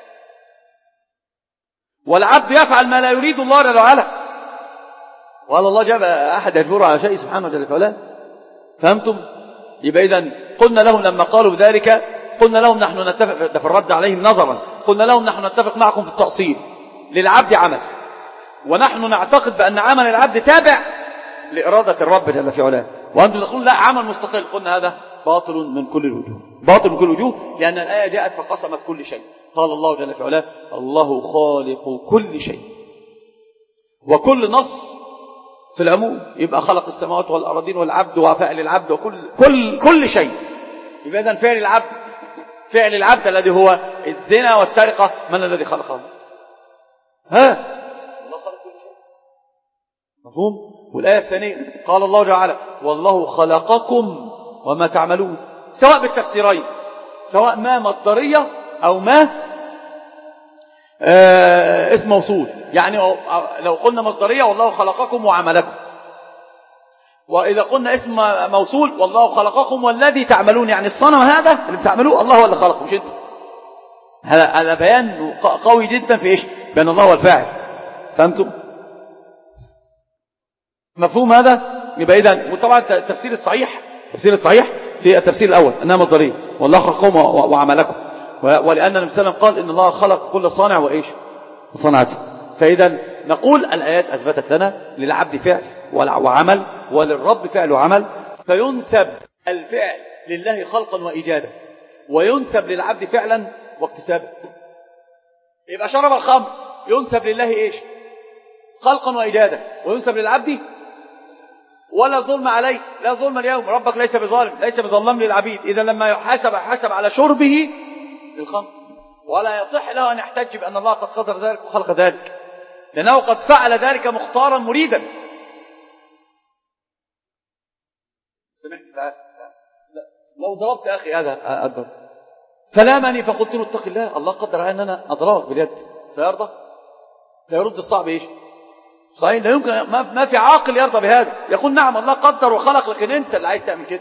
والعبد يفعل ما لا يريد الله جل وعلا. وقال الله جاب أحد يجبر على شيء سبحانه جل وعلا. فهمتم؟ يبقى إذن قلنا لهم لما قالوا بذلك، قلنا لهم نحن نتفق، ده في الرد عليهم نظرا، قلنا لهم نحن نتفق معكم في التأصيل. للعبد عمل، ونحن نعتقد بأن عمل العبد تابع لإرادة الرب جل في علاه، وأنتم تقولون لا عمل مستقل. قلنا هذا باطل من كل الوجوه، باطل من كل الوجوه، لأن الآية جاءت فقسمت كل شيء. قال الله جل في علاه الله خالق كل شيء، وكل نص في العموم يبقى خلق السماوات والأراضين والعبد وفعل العبد وكل كل كل شيء. يبقى إذن فعل العبد، فعل العبد الذي هو الزنا والسرقة، من الذي خلقه؟ ها؟ الله خلق كل شيء. مفهوم؟ والآية الثانية قال الله تعالى والله خلقكم وما تعملون، سواء بالتفسيرين، سواء ما مصدرية أو ما آه اسم موصول. يعني لو قلنا مصدرية والله خلقكم وعملكم، وإذا قلنا اسم موصول والله خلقكم والذي تعملون، يعني الصنم هذا اللي بتعملوه الله هو اللي خلقه مش انتم. هذا بيان قوي جدا في ايش؟ بأن الله هو الفاعل. فهمتم؟ مفهوم هذا؟ يبقى إذن وطبعا التفسير الصحيح، التفسير الصحيح في التفسير الأول أنها مصدرية والله خلقكم وعملكم، ولأن النبي صلى الله عليه وسلم قال إن الله خلق كل صانع وإيش؟ وصنعته. فإذا نقول الآيات أثبتت لنا للعبد فعل وعمل، وللرب فعل وعمل، فينسب الفعل لله خلقا وإيجادا، وينسب للعبد فعلا واكتسابا. يبقى شرب الخمر ينسب لله إيش؟ خلقا وإيجادا، وينسب للعبد ولا ظلم عليه، لا ظلم اليوم، ربك ليس بظالم، ليس بظلم للعبيد. إذا لما يحاسب حسب على شربه للخمر، ولا يصح له أن يحتج بأن الله قد قدر ذلك وخلق ذلك، لأنه قد فعل ذلك مختارا مريدا. سمعت؟ لا. لا. لو ضربت أخي هذا أدبر فلامني فقلت له اتق الله، الله قدر أن أنا أضربك باليد، سيرضى؟ سيرد الصعب إيش؟ صحيح لا يمكن، ما في عاقل يرضى بهذا، يقول نعم الله قدر وخلق لكن أنت اللي عايز تعمل كده.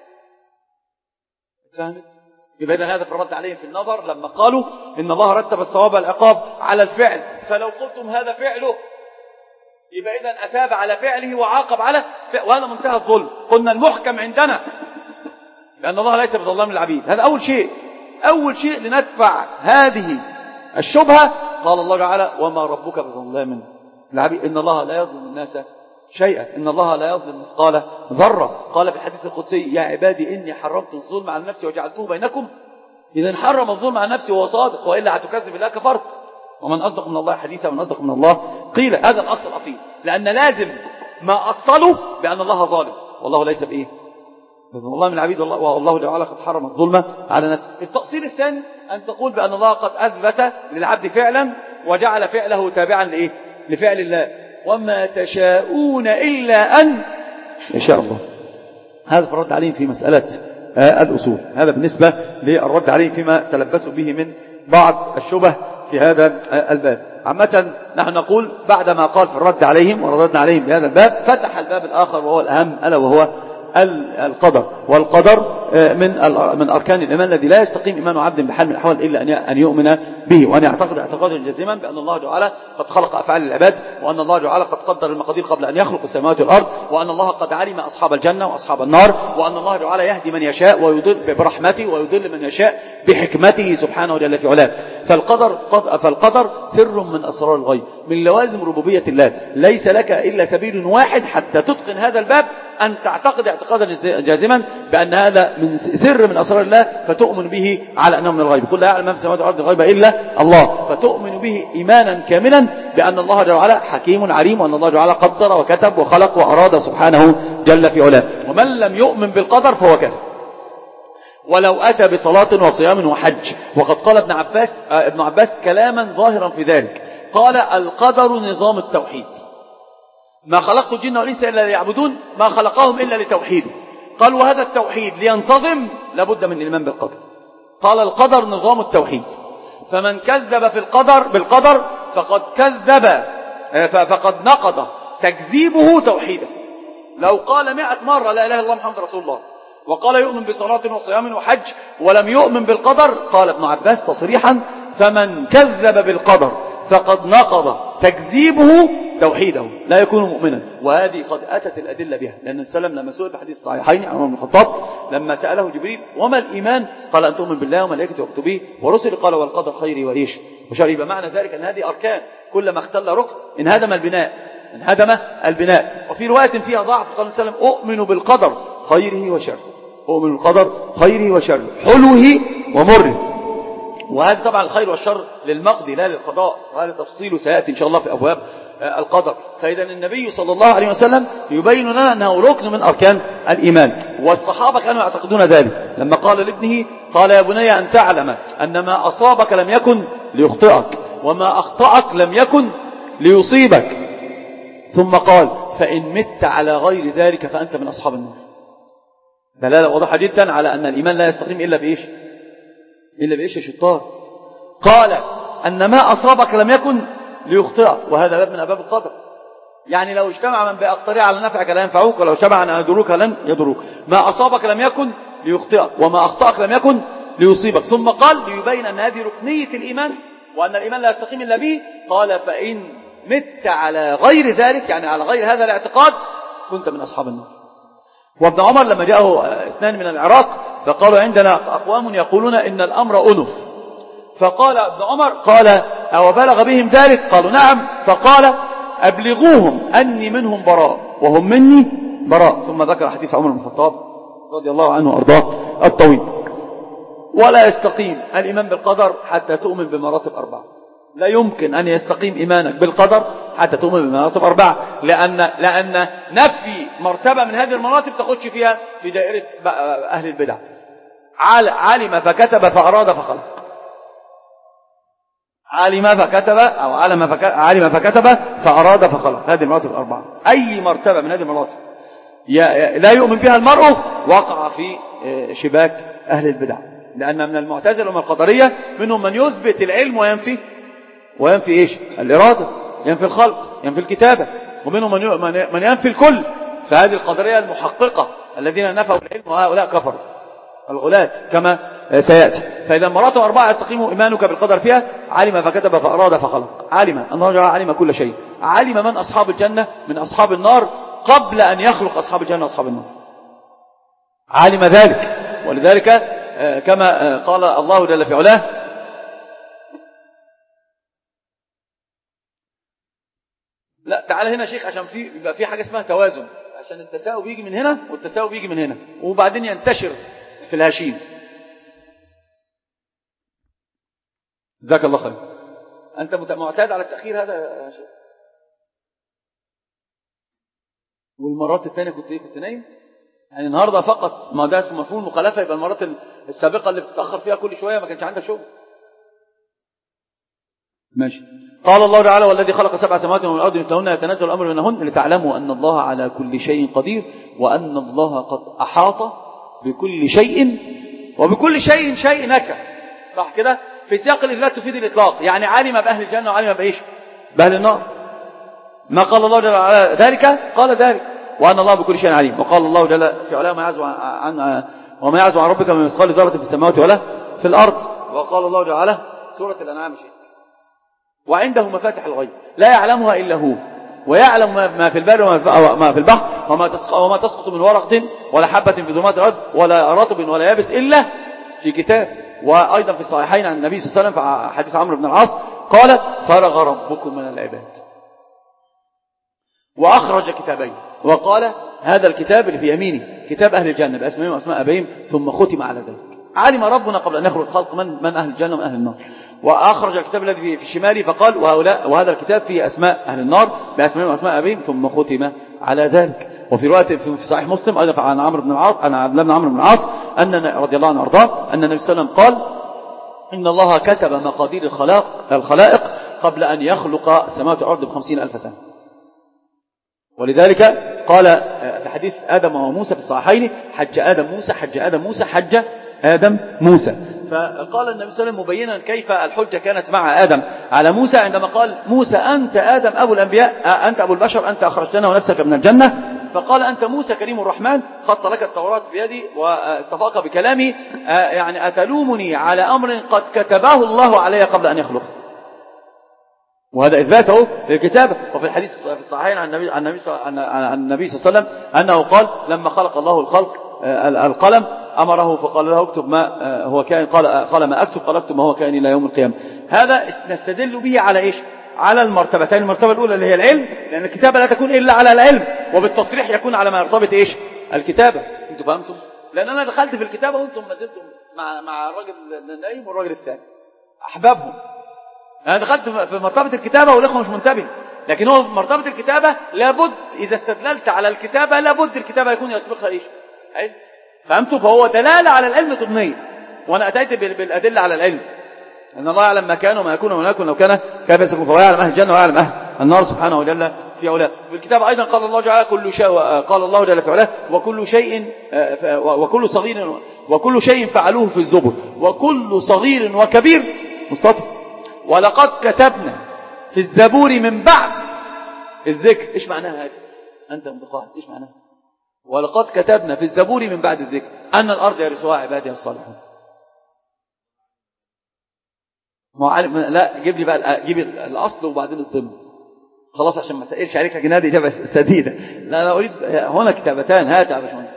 فهمت؟ يبقى هذا في الرد عليهم في النظر لما قالوا إن الله رتب الثواب والعقاب على الفعل، فلو قلتم هذا فعله يبقى إذن أثاب على فعله وعاقب على فعله، وهذا منتهى الظلم. قلنا المحكم عندنا لأن الله ليس بظلام للعبيد. هذا أول شيء، أول شيء لندفع هذه الشبهة. قال الله تعالى وما ربك بظلام للعبيد، إن الله لا يظلم الناس شيئا، إن الله لا يظلم مثقال ذرة. قال في الحديث القدسي يا عبادي إني حرمت الظلم على نفسي وجعلته بينكم. إذا حرم الظلم على نفسي وهو صادق، وإلا هتكذب الله كفرت. ومن أصدق من الله حديثا ومن أصدق من الله قيل. هذا الأصل الأصيل، لأن لازم ما أصله بأن الله ظالم والله ليس بإيه بظلم الله من العبيد، والله تعالى قد حرم الظلم على نفسه. التأصيل الثاني أن تقول بأن الله قد أثبت للعبد فعلا وجعل فعله تابعا لإيه؟ لفعل الله. وما تشاءون إلا أن يشاء الله. هذا الرد عليهم في مسألة الأصول. هذا بالنسبة للرد عليهم فيما تلبسوا به من بعض الشبه في هذا الباب. عامة نحن نقول بعدما قال في الرد عليهم وردنا عليهم بهذا الباب، فتح الباب الآخر وهو الأهم، ألا وهو القدر. والقدر من من أركان الإيمان الذي لا يستقيم إيمان عبد بحال من الأحوال إلا أن يؤمن به، وأن يعتقد اعتقادا جازما بأن الله تعالى قد خلق أفعال العباد، وأن الله تعالى قد قدر المقادير قبل أن يخلق السماوات والأرض، وأن الله قد علم أصحاب الجنة وأصحاب النار، وأن الله تعالى يهدي من يشاء ويضل برحمته ويضل من يشاء بحكمته سبحانه جل في علاه. فالقدر فالقدر سر من أسرار الغيب، من لوازم ربوبية الله. ليس لك إلا سبيل واحد حتى تتقن هذا الباب، أن تعتقد اعتقادا جازما بأن هذا من سر من أسرار الله، فتؤمن به على أنه من الغيب. قل لا يعلم ما في السماوات والأرض الغيب إلا الله، فتؤمن به إيمانا كاملا بأن الله جل وعلا حكيم عليم، وأن الله جل وعلا قدر وكتب وخلق وأراد سبحانه جل في علاه. ومن لم يؤمن بالقدر فهو كافر ولو أتى بصلاة وصيام وحج. وقد قال ابن عباس ابن عباس كلاما ظاهرا في ذلك، قال القدر نظام التوحيد، ما خلقت الجن والإنس إلا ليعبدون، ما خلقهم إلا لتوحيده. قال وهذا التوحيد لينتظم لابد من الإيمان بالقدر. قال القدر نظام التوحيد، فمن كذب في القدر بالقدر فقد كذب فقد نقض تكذيبه توحيده. لو قال مئة مرة لا إله إلا الله محمد رسول الله، وقال يؤمن بصلاة وصيام وحج ولم يؤمن بالقدر، قال ابن عباس تصريحا فمن كذب بالقدر فقد نقض تكذيبه توحيده، لا يكون مؤمنا. وهذه قد أتت الأدلة بها، لأن السلام لما سئل في حديث الصحيحين عن عمر بن الخطاب لما سأله جبريل وما الإيمان، قال أن تؤمن بالله وملائكته وكتبه ورسله، قال والقدر خيره وإيش وشره. يبقى معنى ذلك أن هذه أركان، كلما اختل ركن انهدم البناء انهدم البناء. وفي رواية فيها ضعف قال السلام أؤمن بالقدر خيره وشره، أؤمن بالقدر خيره وشره، حلوه ومره. وهذا طبعا الخير والشر للمقضي لا للقضاء، وهذا تفصيله سيأتي إن شاء الله في أبواب القدر. فإذا النبي صلى الله عليه وسلم يبين لنا أنه ركن من أركان الإيمان، والصحابة كانوا يعتقدون ذلك. لما قال لابنه قال يا بني أن تعلم أن ما أصابك لم يكن ليخطئك وما أخطأك لم يكن ليصيبك، ثم قال فإن مت على غير ذلك فأنت من أصحاب النار. دلالة واضحة جدا على أن الإيمان لا يستقيم إلا بإيش إلا بإيش يا شطار. قال أن ما أصابك لم يكن ليخطئك، وهذا باب من أبواب القدر. يعني لو اجتمع من بأقطري على نفعك لا ينفعوك، ولو اجتمع أن يضروك لن يضروك. ما أصابك لم يكن ليخطئك وما أخطأك لم يكن ليصيبك. ثم قال ليبين أن هذه ركنية الإيمان وأن الإيمان لا يستقيم إلا به، قال فإن مت على غير ذلك، يعني على غير هذا الاعتقاد، كنت من أصحاب النار. وابن عمر لما جاءه اثنان من العراق فقالوا عندنا أقوام يقولون إن الأمر أنف، فقال ابن عمر قال أو بلغ بهم ذلك؟ قالوا نعم. فقال أبلغوهم أني منهم براء وهم مني براء. ثم ذكر حديث عمر بن الخطاب رضي الله عنه وأرضاه الطويل. ولا يستقيم الإيمان بالقدر حتى تؤمن بمراتب أربعة. لا يمكن أن يستقيم إيمانك بالقدر حتى تؤمن بمراتب أربعة، لأن, لأن نفي مرتبة من هذه المراتب تخش فيها في دائرة أهل البدع. علم فكتب فأراد فخلق، علم فكتب أو علم, علم فكتب فأراد فخلق، هذه المراتب الأربعة. أي مرتبة من هذه المراتب لا يؤمن بها المرء وقع في شباك أهل البدع، لأن من المعتزلة ومن القدرية منهم من يثبت العلم وينفي وينفي إيش الإرادة، ينفي الخلق، ينفي الكتابة، ومنهم من ينفي الكل. فهذه القدرية المحققة الذين نفوا العلم، وهؤلاء كفروا الغلاة كما سيأتي. فإذا مراتب أربعة يستقيم إيمانك بالقدر فيها: علم فكتب فأراد فخلق، علم أن الله علم كل شيء، علم من أصحاب الجنة من أصحاب النار قبل أن يخلق أصحاب الجنة وأصحاب النار، علم ذلك. ولذلك كما قال الله جل في علاه: لا تعال هنا يا شيخ، عشان في يبقى في حاجة اسمها توازن، عشان التساؤل بيجي من هنا والتساؤل بيجي من هنا وبعدين ينتشر في الهشيم. جزاك الله خير. أنت معتاد على التأخير هذا يا شيخ؟ والمرات الثانية كنت ايه؟ كنت نايم يعني النهاردة فقط، ما ده اسمه مفهوم المخالفة، يبقى المرات السابقة اللي بتتأخر فيها كل شوية ما كانش عندك شغل. ماشي. قال الله تعالى والذي خلق سبع سماوات ومن الأرض مثلهن يتنزل الأمر منهن لتعلموا أن الله على كل شيء قدير وأن الله قد أحاط بكل شيء وبكل شيء شيء نكر. صح كده؟ في سياق الإثبات تفيد الإطلاق، يعني علم بأهل الجنة وعلم بإيش؟ بأهل النار. ما قال الله جل وعلا ذلك قال ذلك، وأن الله بكل شيء عليم. وقال الله جل في علاه ما يعزو عن وما يعزو عن ربك من مثقال ذرة في السماوات ولا في الأرض. وقال الله جل وعلا سورة الأنعام شيء وعنده مفاتح الغيب لا يعلمها إلا هو ويعلم ما في البر وما في البحر وما تسقط من ورقة ولا حبة في ظلمات الأرض ولا رطب ولا يابس إلا في كتاب. وأيضا في الصحيحين عن النبي صلى الله عليه وسلم في حديث عمرو بن العاص قال فرغ ربكم من العباد وأخرج كتابين وقال هذا الكتاب اللي في يمينه كتاب أهل الجنة بأسمائهم وأسماء أبيهم ثم ختم على ذلك. علم ربنا قبل أن يخلق الخلق من, من أهل الجنة ومن أهل النار. وأخرج الكتاب الذي في الشمال فقال وهؤلاء وهذا الكتاب فيه أسماء أهل النار بأسمائهم وأسماء أبيهم ثم ختم على ذلك. وفي رواية في صحيح مسلم أيضا عن عمرو بن العاص عن عبد الله بن عمرو بن العاص أن رضي الله عنه وارضاه أن النبي صلى الله عليه وسلم قال إن الله كتب مقادير الخلائق الخلائق قبل أن يخلق السماوات والأرض بخمسين ألف سنة. ولذلك قال في حديث آدم وموسى في الصحيحين حج آدم موسى حج آدم موسى حج آدم موسى. فقال النبي صلى الله عليه وسلم مبينا كيف الحجة كانت مع آدم على موسى عندما قال موسى أنت آدم أبو الأنبياء أنت أبو البشر أنت أخرجتنا ونفسك من الجنة. فقال أنت موسى كريم الرحمن خط لك التوراة بيدي واستفاق بكلامي يعني أتلومني على أمر قد كتبه الله علي قبل أن يخلق. وهذا إثباته للكتابة. وفي الحديث في الصحيحين عن النبي عن النبي عن النبي صلى الله عليه وسلم أنه قال لما خلق الله الخلق القلم أمره فقال له اكتب ما هو كائن قال قال ما أكتب قال اكتب ما هو كائن إلى يوم القيامة. هذا نستدل به على إيش؟ على المرتبتين. المرتبة الأولى اللي هي العلم لأن الكتابة لا تكون إلا على العلم وبالتصريح يكون على ما يرتبط إيش؟ الكتابة. أنتم فهمتم؟ لأن أنا دخلت في الكتابة وأنتم ما زلتم مع مع الراجل النايم والراجل الثاني أحبابهم. أنا دخلت في مرتبة الكتابة والإخوة مش منتبه. لكن هو في مرتبة الكتابة لابد إذا استدللت على الكتابة لابد الكتابة يكون يسبقها إيش؟ علم. فهمتوا؟ فهو دلالة على العلم ضمنية. وأنا أتيت بالأدلة على العلم أن الله يعلم ما كان وما يكون وما يكون لو كان كيف يكون فهو يعلم أهل الجنة ويعلم أهل النار سبحانه وجل في علاه. في الكتاب أيضا قال الله جل كل شيء قال الله جل في علاه وكل شيء وكل صغير وكل شيء فعلوه في الزبر وكل صغير وكبير مستطر. ولقد كتبنا في الزبور من بعد الذكر. إيش معناها هذه؟ أنت متقاعس إيش معناها؟ ولقد كتبنا في الزبور من بعد الذكر أن الأرض يرثها عبادها الصالحون. لا جيب لي بقى جيب الأصل وبعدين الضمن خلاص عشان ما تقلش عليك. لكن هذه إجابة سديدة. لا أنا أريد هنا كتابتان. هات يا باشمهندس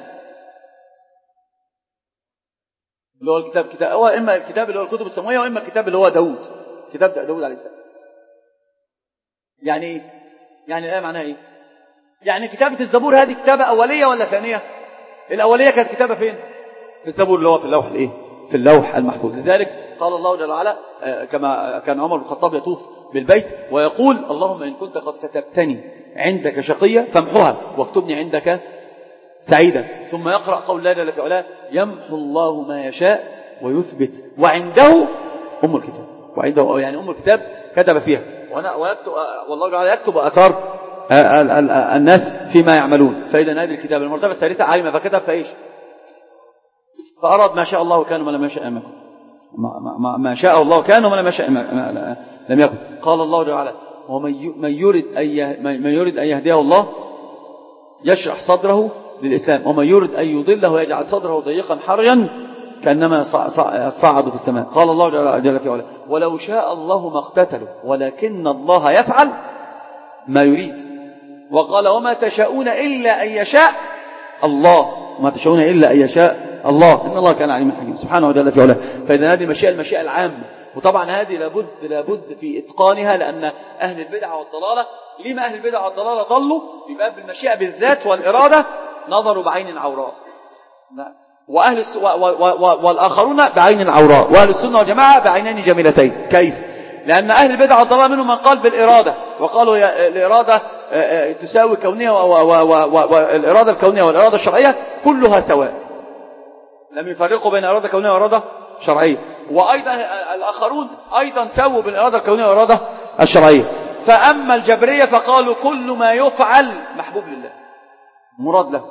اللي هو الكتاب كتاب هو إما الكتاب اللي هو الكتب السماوية وإما الكتاب اللي هو داود كتاب داود عليه السلام. يعني إيه؟ يعني الآية معناها إيه؟ يعني كتابة الزبور هذه كتابة أولية ولا ثانية؟ الأولية كانت كتابة فين؟ في الزبور اللي هو في اللوح الإيه؟ في اللوح المحفوظ. لذلك قال الله جل وعلا كما كان عمر بن الخطاب يطوف بالبيت ويقول اللهم إن كنت قد كتبتني عندك شقية فامحها واكتبني عندك سعيدا. ثم يقرأ قول الله جل في علاه يمحو الله ما يشاء ويثبت وعنده أم الكتاب. وعنده يعني أم الكتاب كتب فيها وأنا ويكتب والله جل يكتب أثار الناس فيما يعملون. فإذا هذه الكتاب المرتبة الثالثة علم فكتب فإيش فأراد ما شاء الله كان وما لم يشاء ما يكن. ما, ما شاء الله كان وما لم يشاء لم يكن. قال الله جل وعلا ومن يريد أن من يريد أن يهديه الله يشرح صدره للإسلام ومن يريد أن يضله يجعل صدره ضيقا حرجا كأنما صعد في السماء. قال الله جل في علاه ولو شاء الله ما اقتتلوا ولكن الله يفعل ما يريد. وقال وما تشاءون إلا أن يشاء الله ما تشاءون إلا أن يشاء الله إن الله كان عليما حكيما سبحانه وتعالى في علاه. فإذا هذه المشيئة المشيئة العامة وطبعا هذه لابد لابد في إتقانها، لأن أهل البدع والضلالة، لما أهل البدع والضلالة ضلوا في باب المشيئة بالذات والإرادة؟ نظروا بعين عوراء، وأهل الس... و... و... و... والآخرون بعين عوراء، وأهل السنة والجماعة بعينين جميلتين. كيف؟ لأن أهل البدع والضلالة منهم من قال بالإرادة، وقالوا الإرادة تساوي كونية، والإرادة الكونية والإرادة الشرعية كلها سواء، لم يفرقوا بين إرادة كونية وإرادة شرعية. وأيضا الآخرون أيضا سووا بالإرادة الكونية والإرادة الشرعية. فأما الجبرية فقالوا كل ما يفعل محبوب لله مراد له،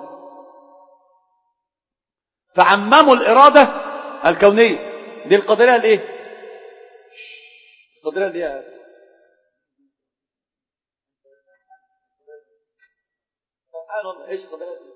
فعمموا الإرادة الكونية. دي القدرية الإيه؟ القدرية اللي هي ايش القدرية دي؟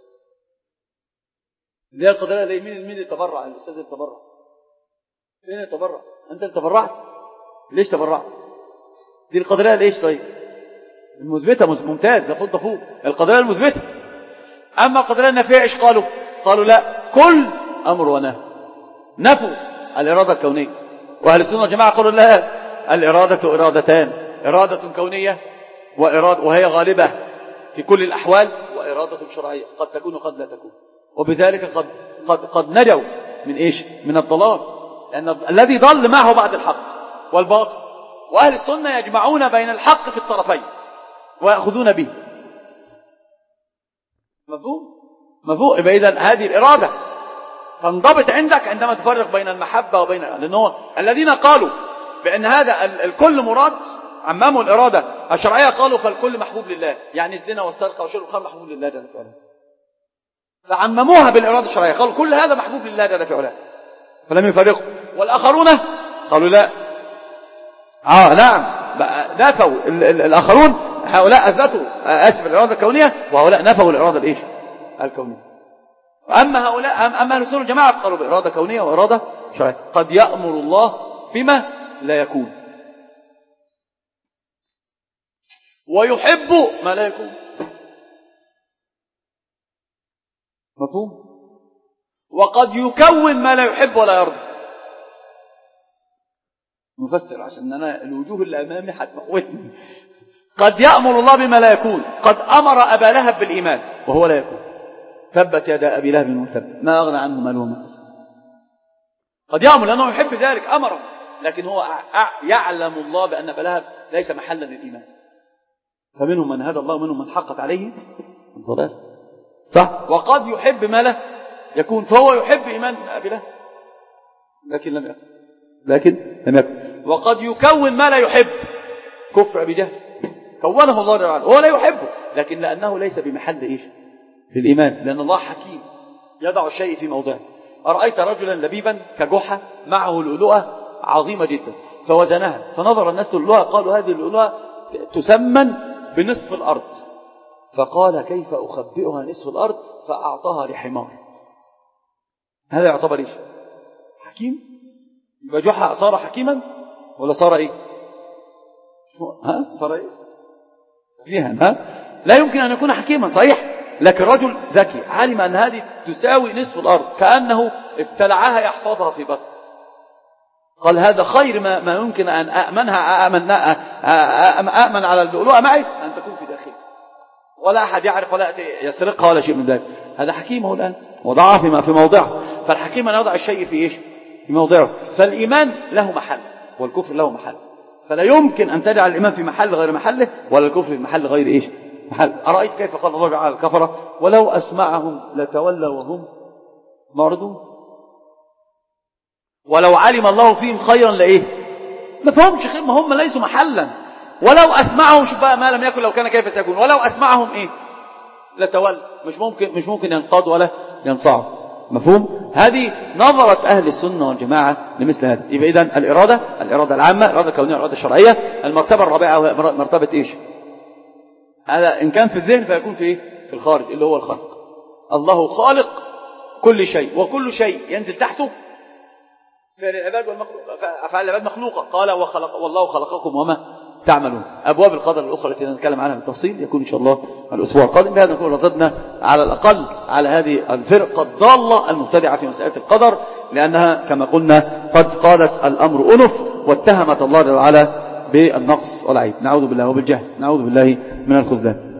دي القدرية اللي مين مين اللي تبرع؟ الأستاذ اللي تبرع. مين اللي تبرع؟ أنت اللي تبرعت؟ ليش تبرعت؟ دي القدرية ليش؟ طيب المثبتة ممتاز، ده فوق فوق القدرية المثبتة. أما القدرية النافية ايش قالوا؟ قالوا لا، كل أمر ونهي، نفوا الإرادة الكونية. وأهل السنة والجماعة قالوا لا، الإرادة إرادتان، إرادة كونية وإرادة وهي غالبة في كل الأحوال، وإرادة شرعية قد تكون وقد لا تكون. وبذلك قد قد قد نجوا من ايش؟ من الضلال، لأن الذي ضل معه بعد الحق والباطل. وأهل السنة يجمعون بين الحق في الطرفين ويأخذون به. مفهوم؟ مفهوم؟ يبقى إذن هذه الإرادة تنضبط عندك عندما تفرق بين المحبة وبين، لأنه الذين قالوا بأن هذا الكل مراد عمموا الإرادة الشرعية، قالوا فالكل محبوب لله، يعني الزنا والسرقة وشرب الخمر محبوب لله جل في علاه، فعمموها بالإرادة الشرعية، قالوا كل هذا محبوب لله جل في علاه، فلم يفرقوا. والآخرون قالوا لا، آه نعم، نفوا الآخرون، هؤلاء أثبتوا آسف الإرادة الكونية، وهؤلاء نفوا الإرادة الإيش؟ الكونية. أما هؤلاء أما أهل السنة والجماعة قالوا بإرادة كونية وإرادة شرعية. قد يأمر الله بما لا يكون، ويحب ما لا يكون. مفهوم؟ وقد يكون ما لا يحب ولا يرضى. نفسر عشان أنا الوجوه اللي أمامي هتموتني. قد يأمر الله بما لا يكون، قد أمر أبا لهب بالإيمان وهو لا يكون، ثبت يدا أبي لهب وتب ما أغنى عنه ماله وما كسب. قد يأمر لأنه يحب ذلك أمره، لكن هو يعلم الله بأن أبا لهب ليس محلا للإيمان، فمنهم من هدى الله ومنهم من حقت عليه الضلال، صح؟ وقد يحب ما لا يكون، فهو يحب إيمان أبي لهب لكن لم يكن لكن لم يكن وقد يكون ما لا يحب، كفر أبي جهل كونه الله تعالى وهو لا يحبه، لكن لأنه ليس بمحل إيش؟ للإيمان، لأن الله حكيم يضع الشيء في موضعه. أرأيت رجلا لبيبا كجحة معه لؤلؤة عظيمة جدا، فوزنها، فنظر الناس للؤلؤة قالوا هذه اللؤلؤة تسمن بنصف الأرض، فقال كيف أخبئها نصف الأرض؟ فأعطاها لحمار. هذا يعتبر إيش؟ حكيم؟ يبقى جحة صار حكيما ولا صار إيه؟ ها؟ صار إيه؟ فيها ها؟ لا يمكن أن يكون حكيما صحيح، لكن رجل ذكي علم أن هذه تساوي نصف الأرض، كأنه ابتلعها يحفظها في بطن، قال هذا خير ما, ما يمكن أن أأمنها أأمن, أأمن على اللؤلؤة معي أن تكون في داخل، ولا أحد يعرف ولا يسرقها ولا شيء من ذلك. هذا حكيمه الآن وضعها في في موضعه، فالحكيم أن يضع الشيء في إيش؟ في موضعه. فالإيمان له محل والكفر له محل، فلا يمكن أن تجعل الإيمان في محل غير محله، ولا الكفر في محل غير إيش؟ محل. أرأيت كيف قال الله تعالى الكفرة ولو أسمعهم لتولوا وهم معرضون، ولو علم الله فيهم خيرا لإيه؟ ما فهمش خير، ما هم ليسوا محلا. ولو أسمعهم، شوف بقى ما لم يكن لو كان كيف سيكون، ولو أسمعهم إيه؟ لتولوا، مش ممكن مش ممكن ينقضوا ولا ينصعوا. مفهوم؟ هذه نظرة أهل السنة والجماعة لمثل هذا. يبقى إذن الإرادة الإرادة العامة، الإرادة الكونية، الإرادة الشرعية. المرتبة الرابعة مرتبة إيش؟ هذا إن كان في الذهن فيكون في إيه؟ في الخارج اللي هو الخلق. الله خالق كل شيء، وكل شيء ينزل تحته فعل العباد والمخلوق، أفعال العباد مخلوقة. قال وخلق والله خلقكم وما تعملون. أبواب القدر الأخرى التي نتكلم عنها بالتفصيل يكون إن شاء الله الأسبوع القادم. بهذا نكون رددنا على الأقل على هذه الفرقة الضالة المبتدعة في مسألة القدر، لأنها كما قلنا قد قالت الأمر أنف واتهمت الله جل وعلا بالنقص والعيب. نعوذ بالله وبالجهل، نعوذ بالله من الخذلان.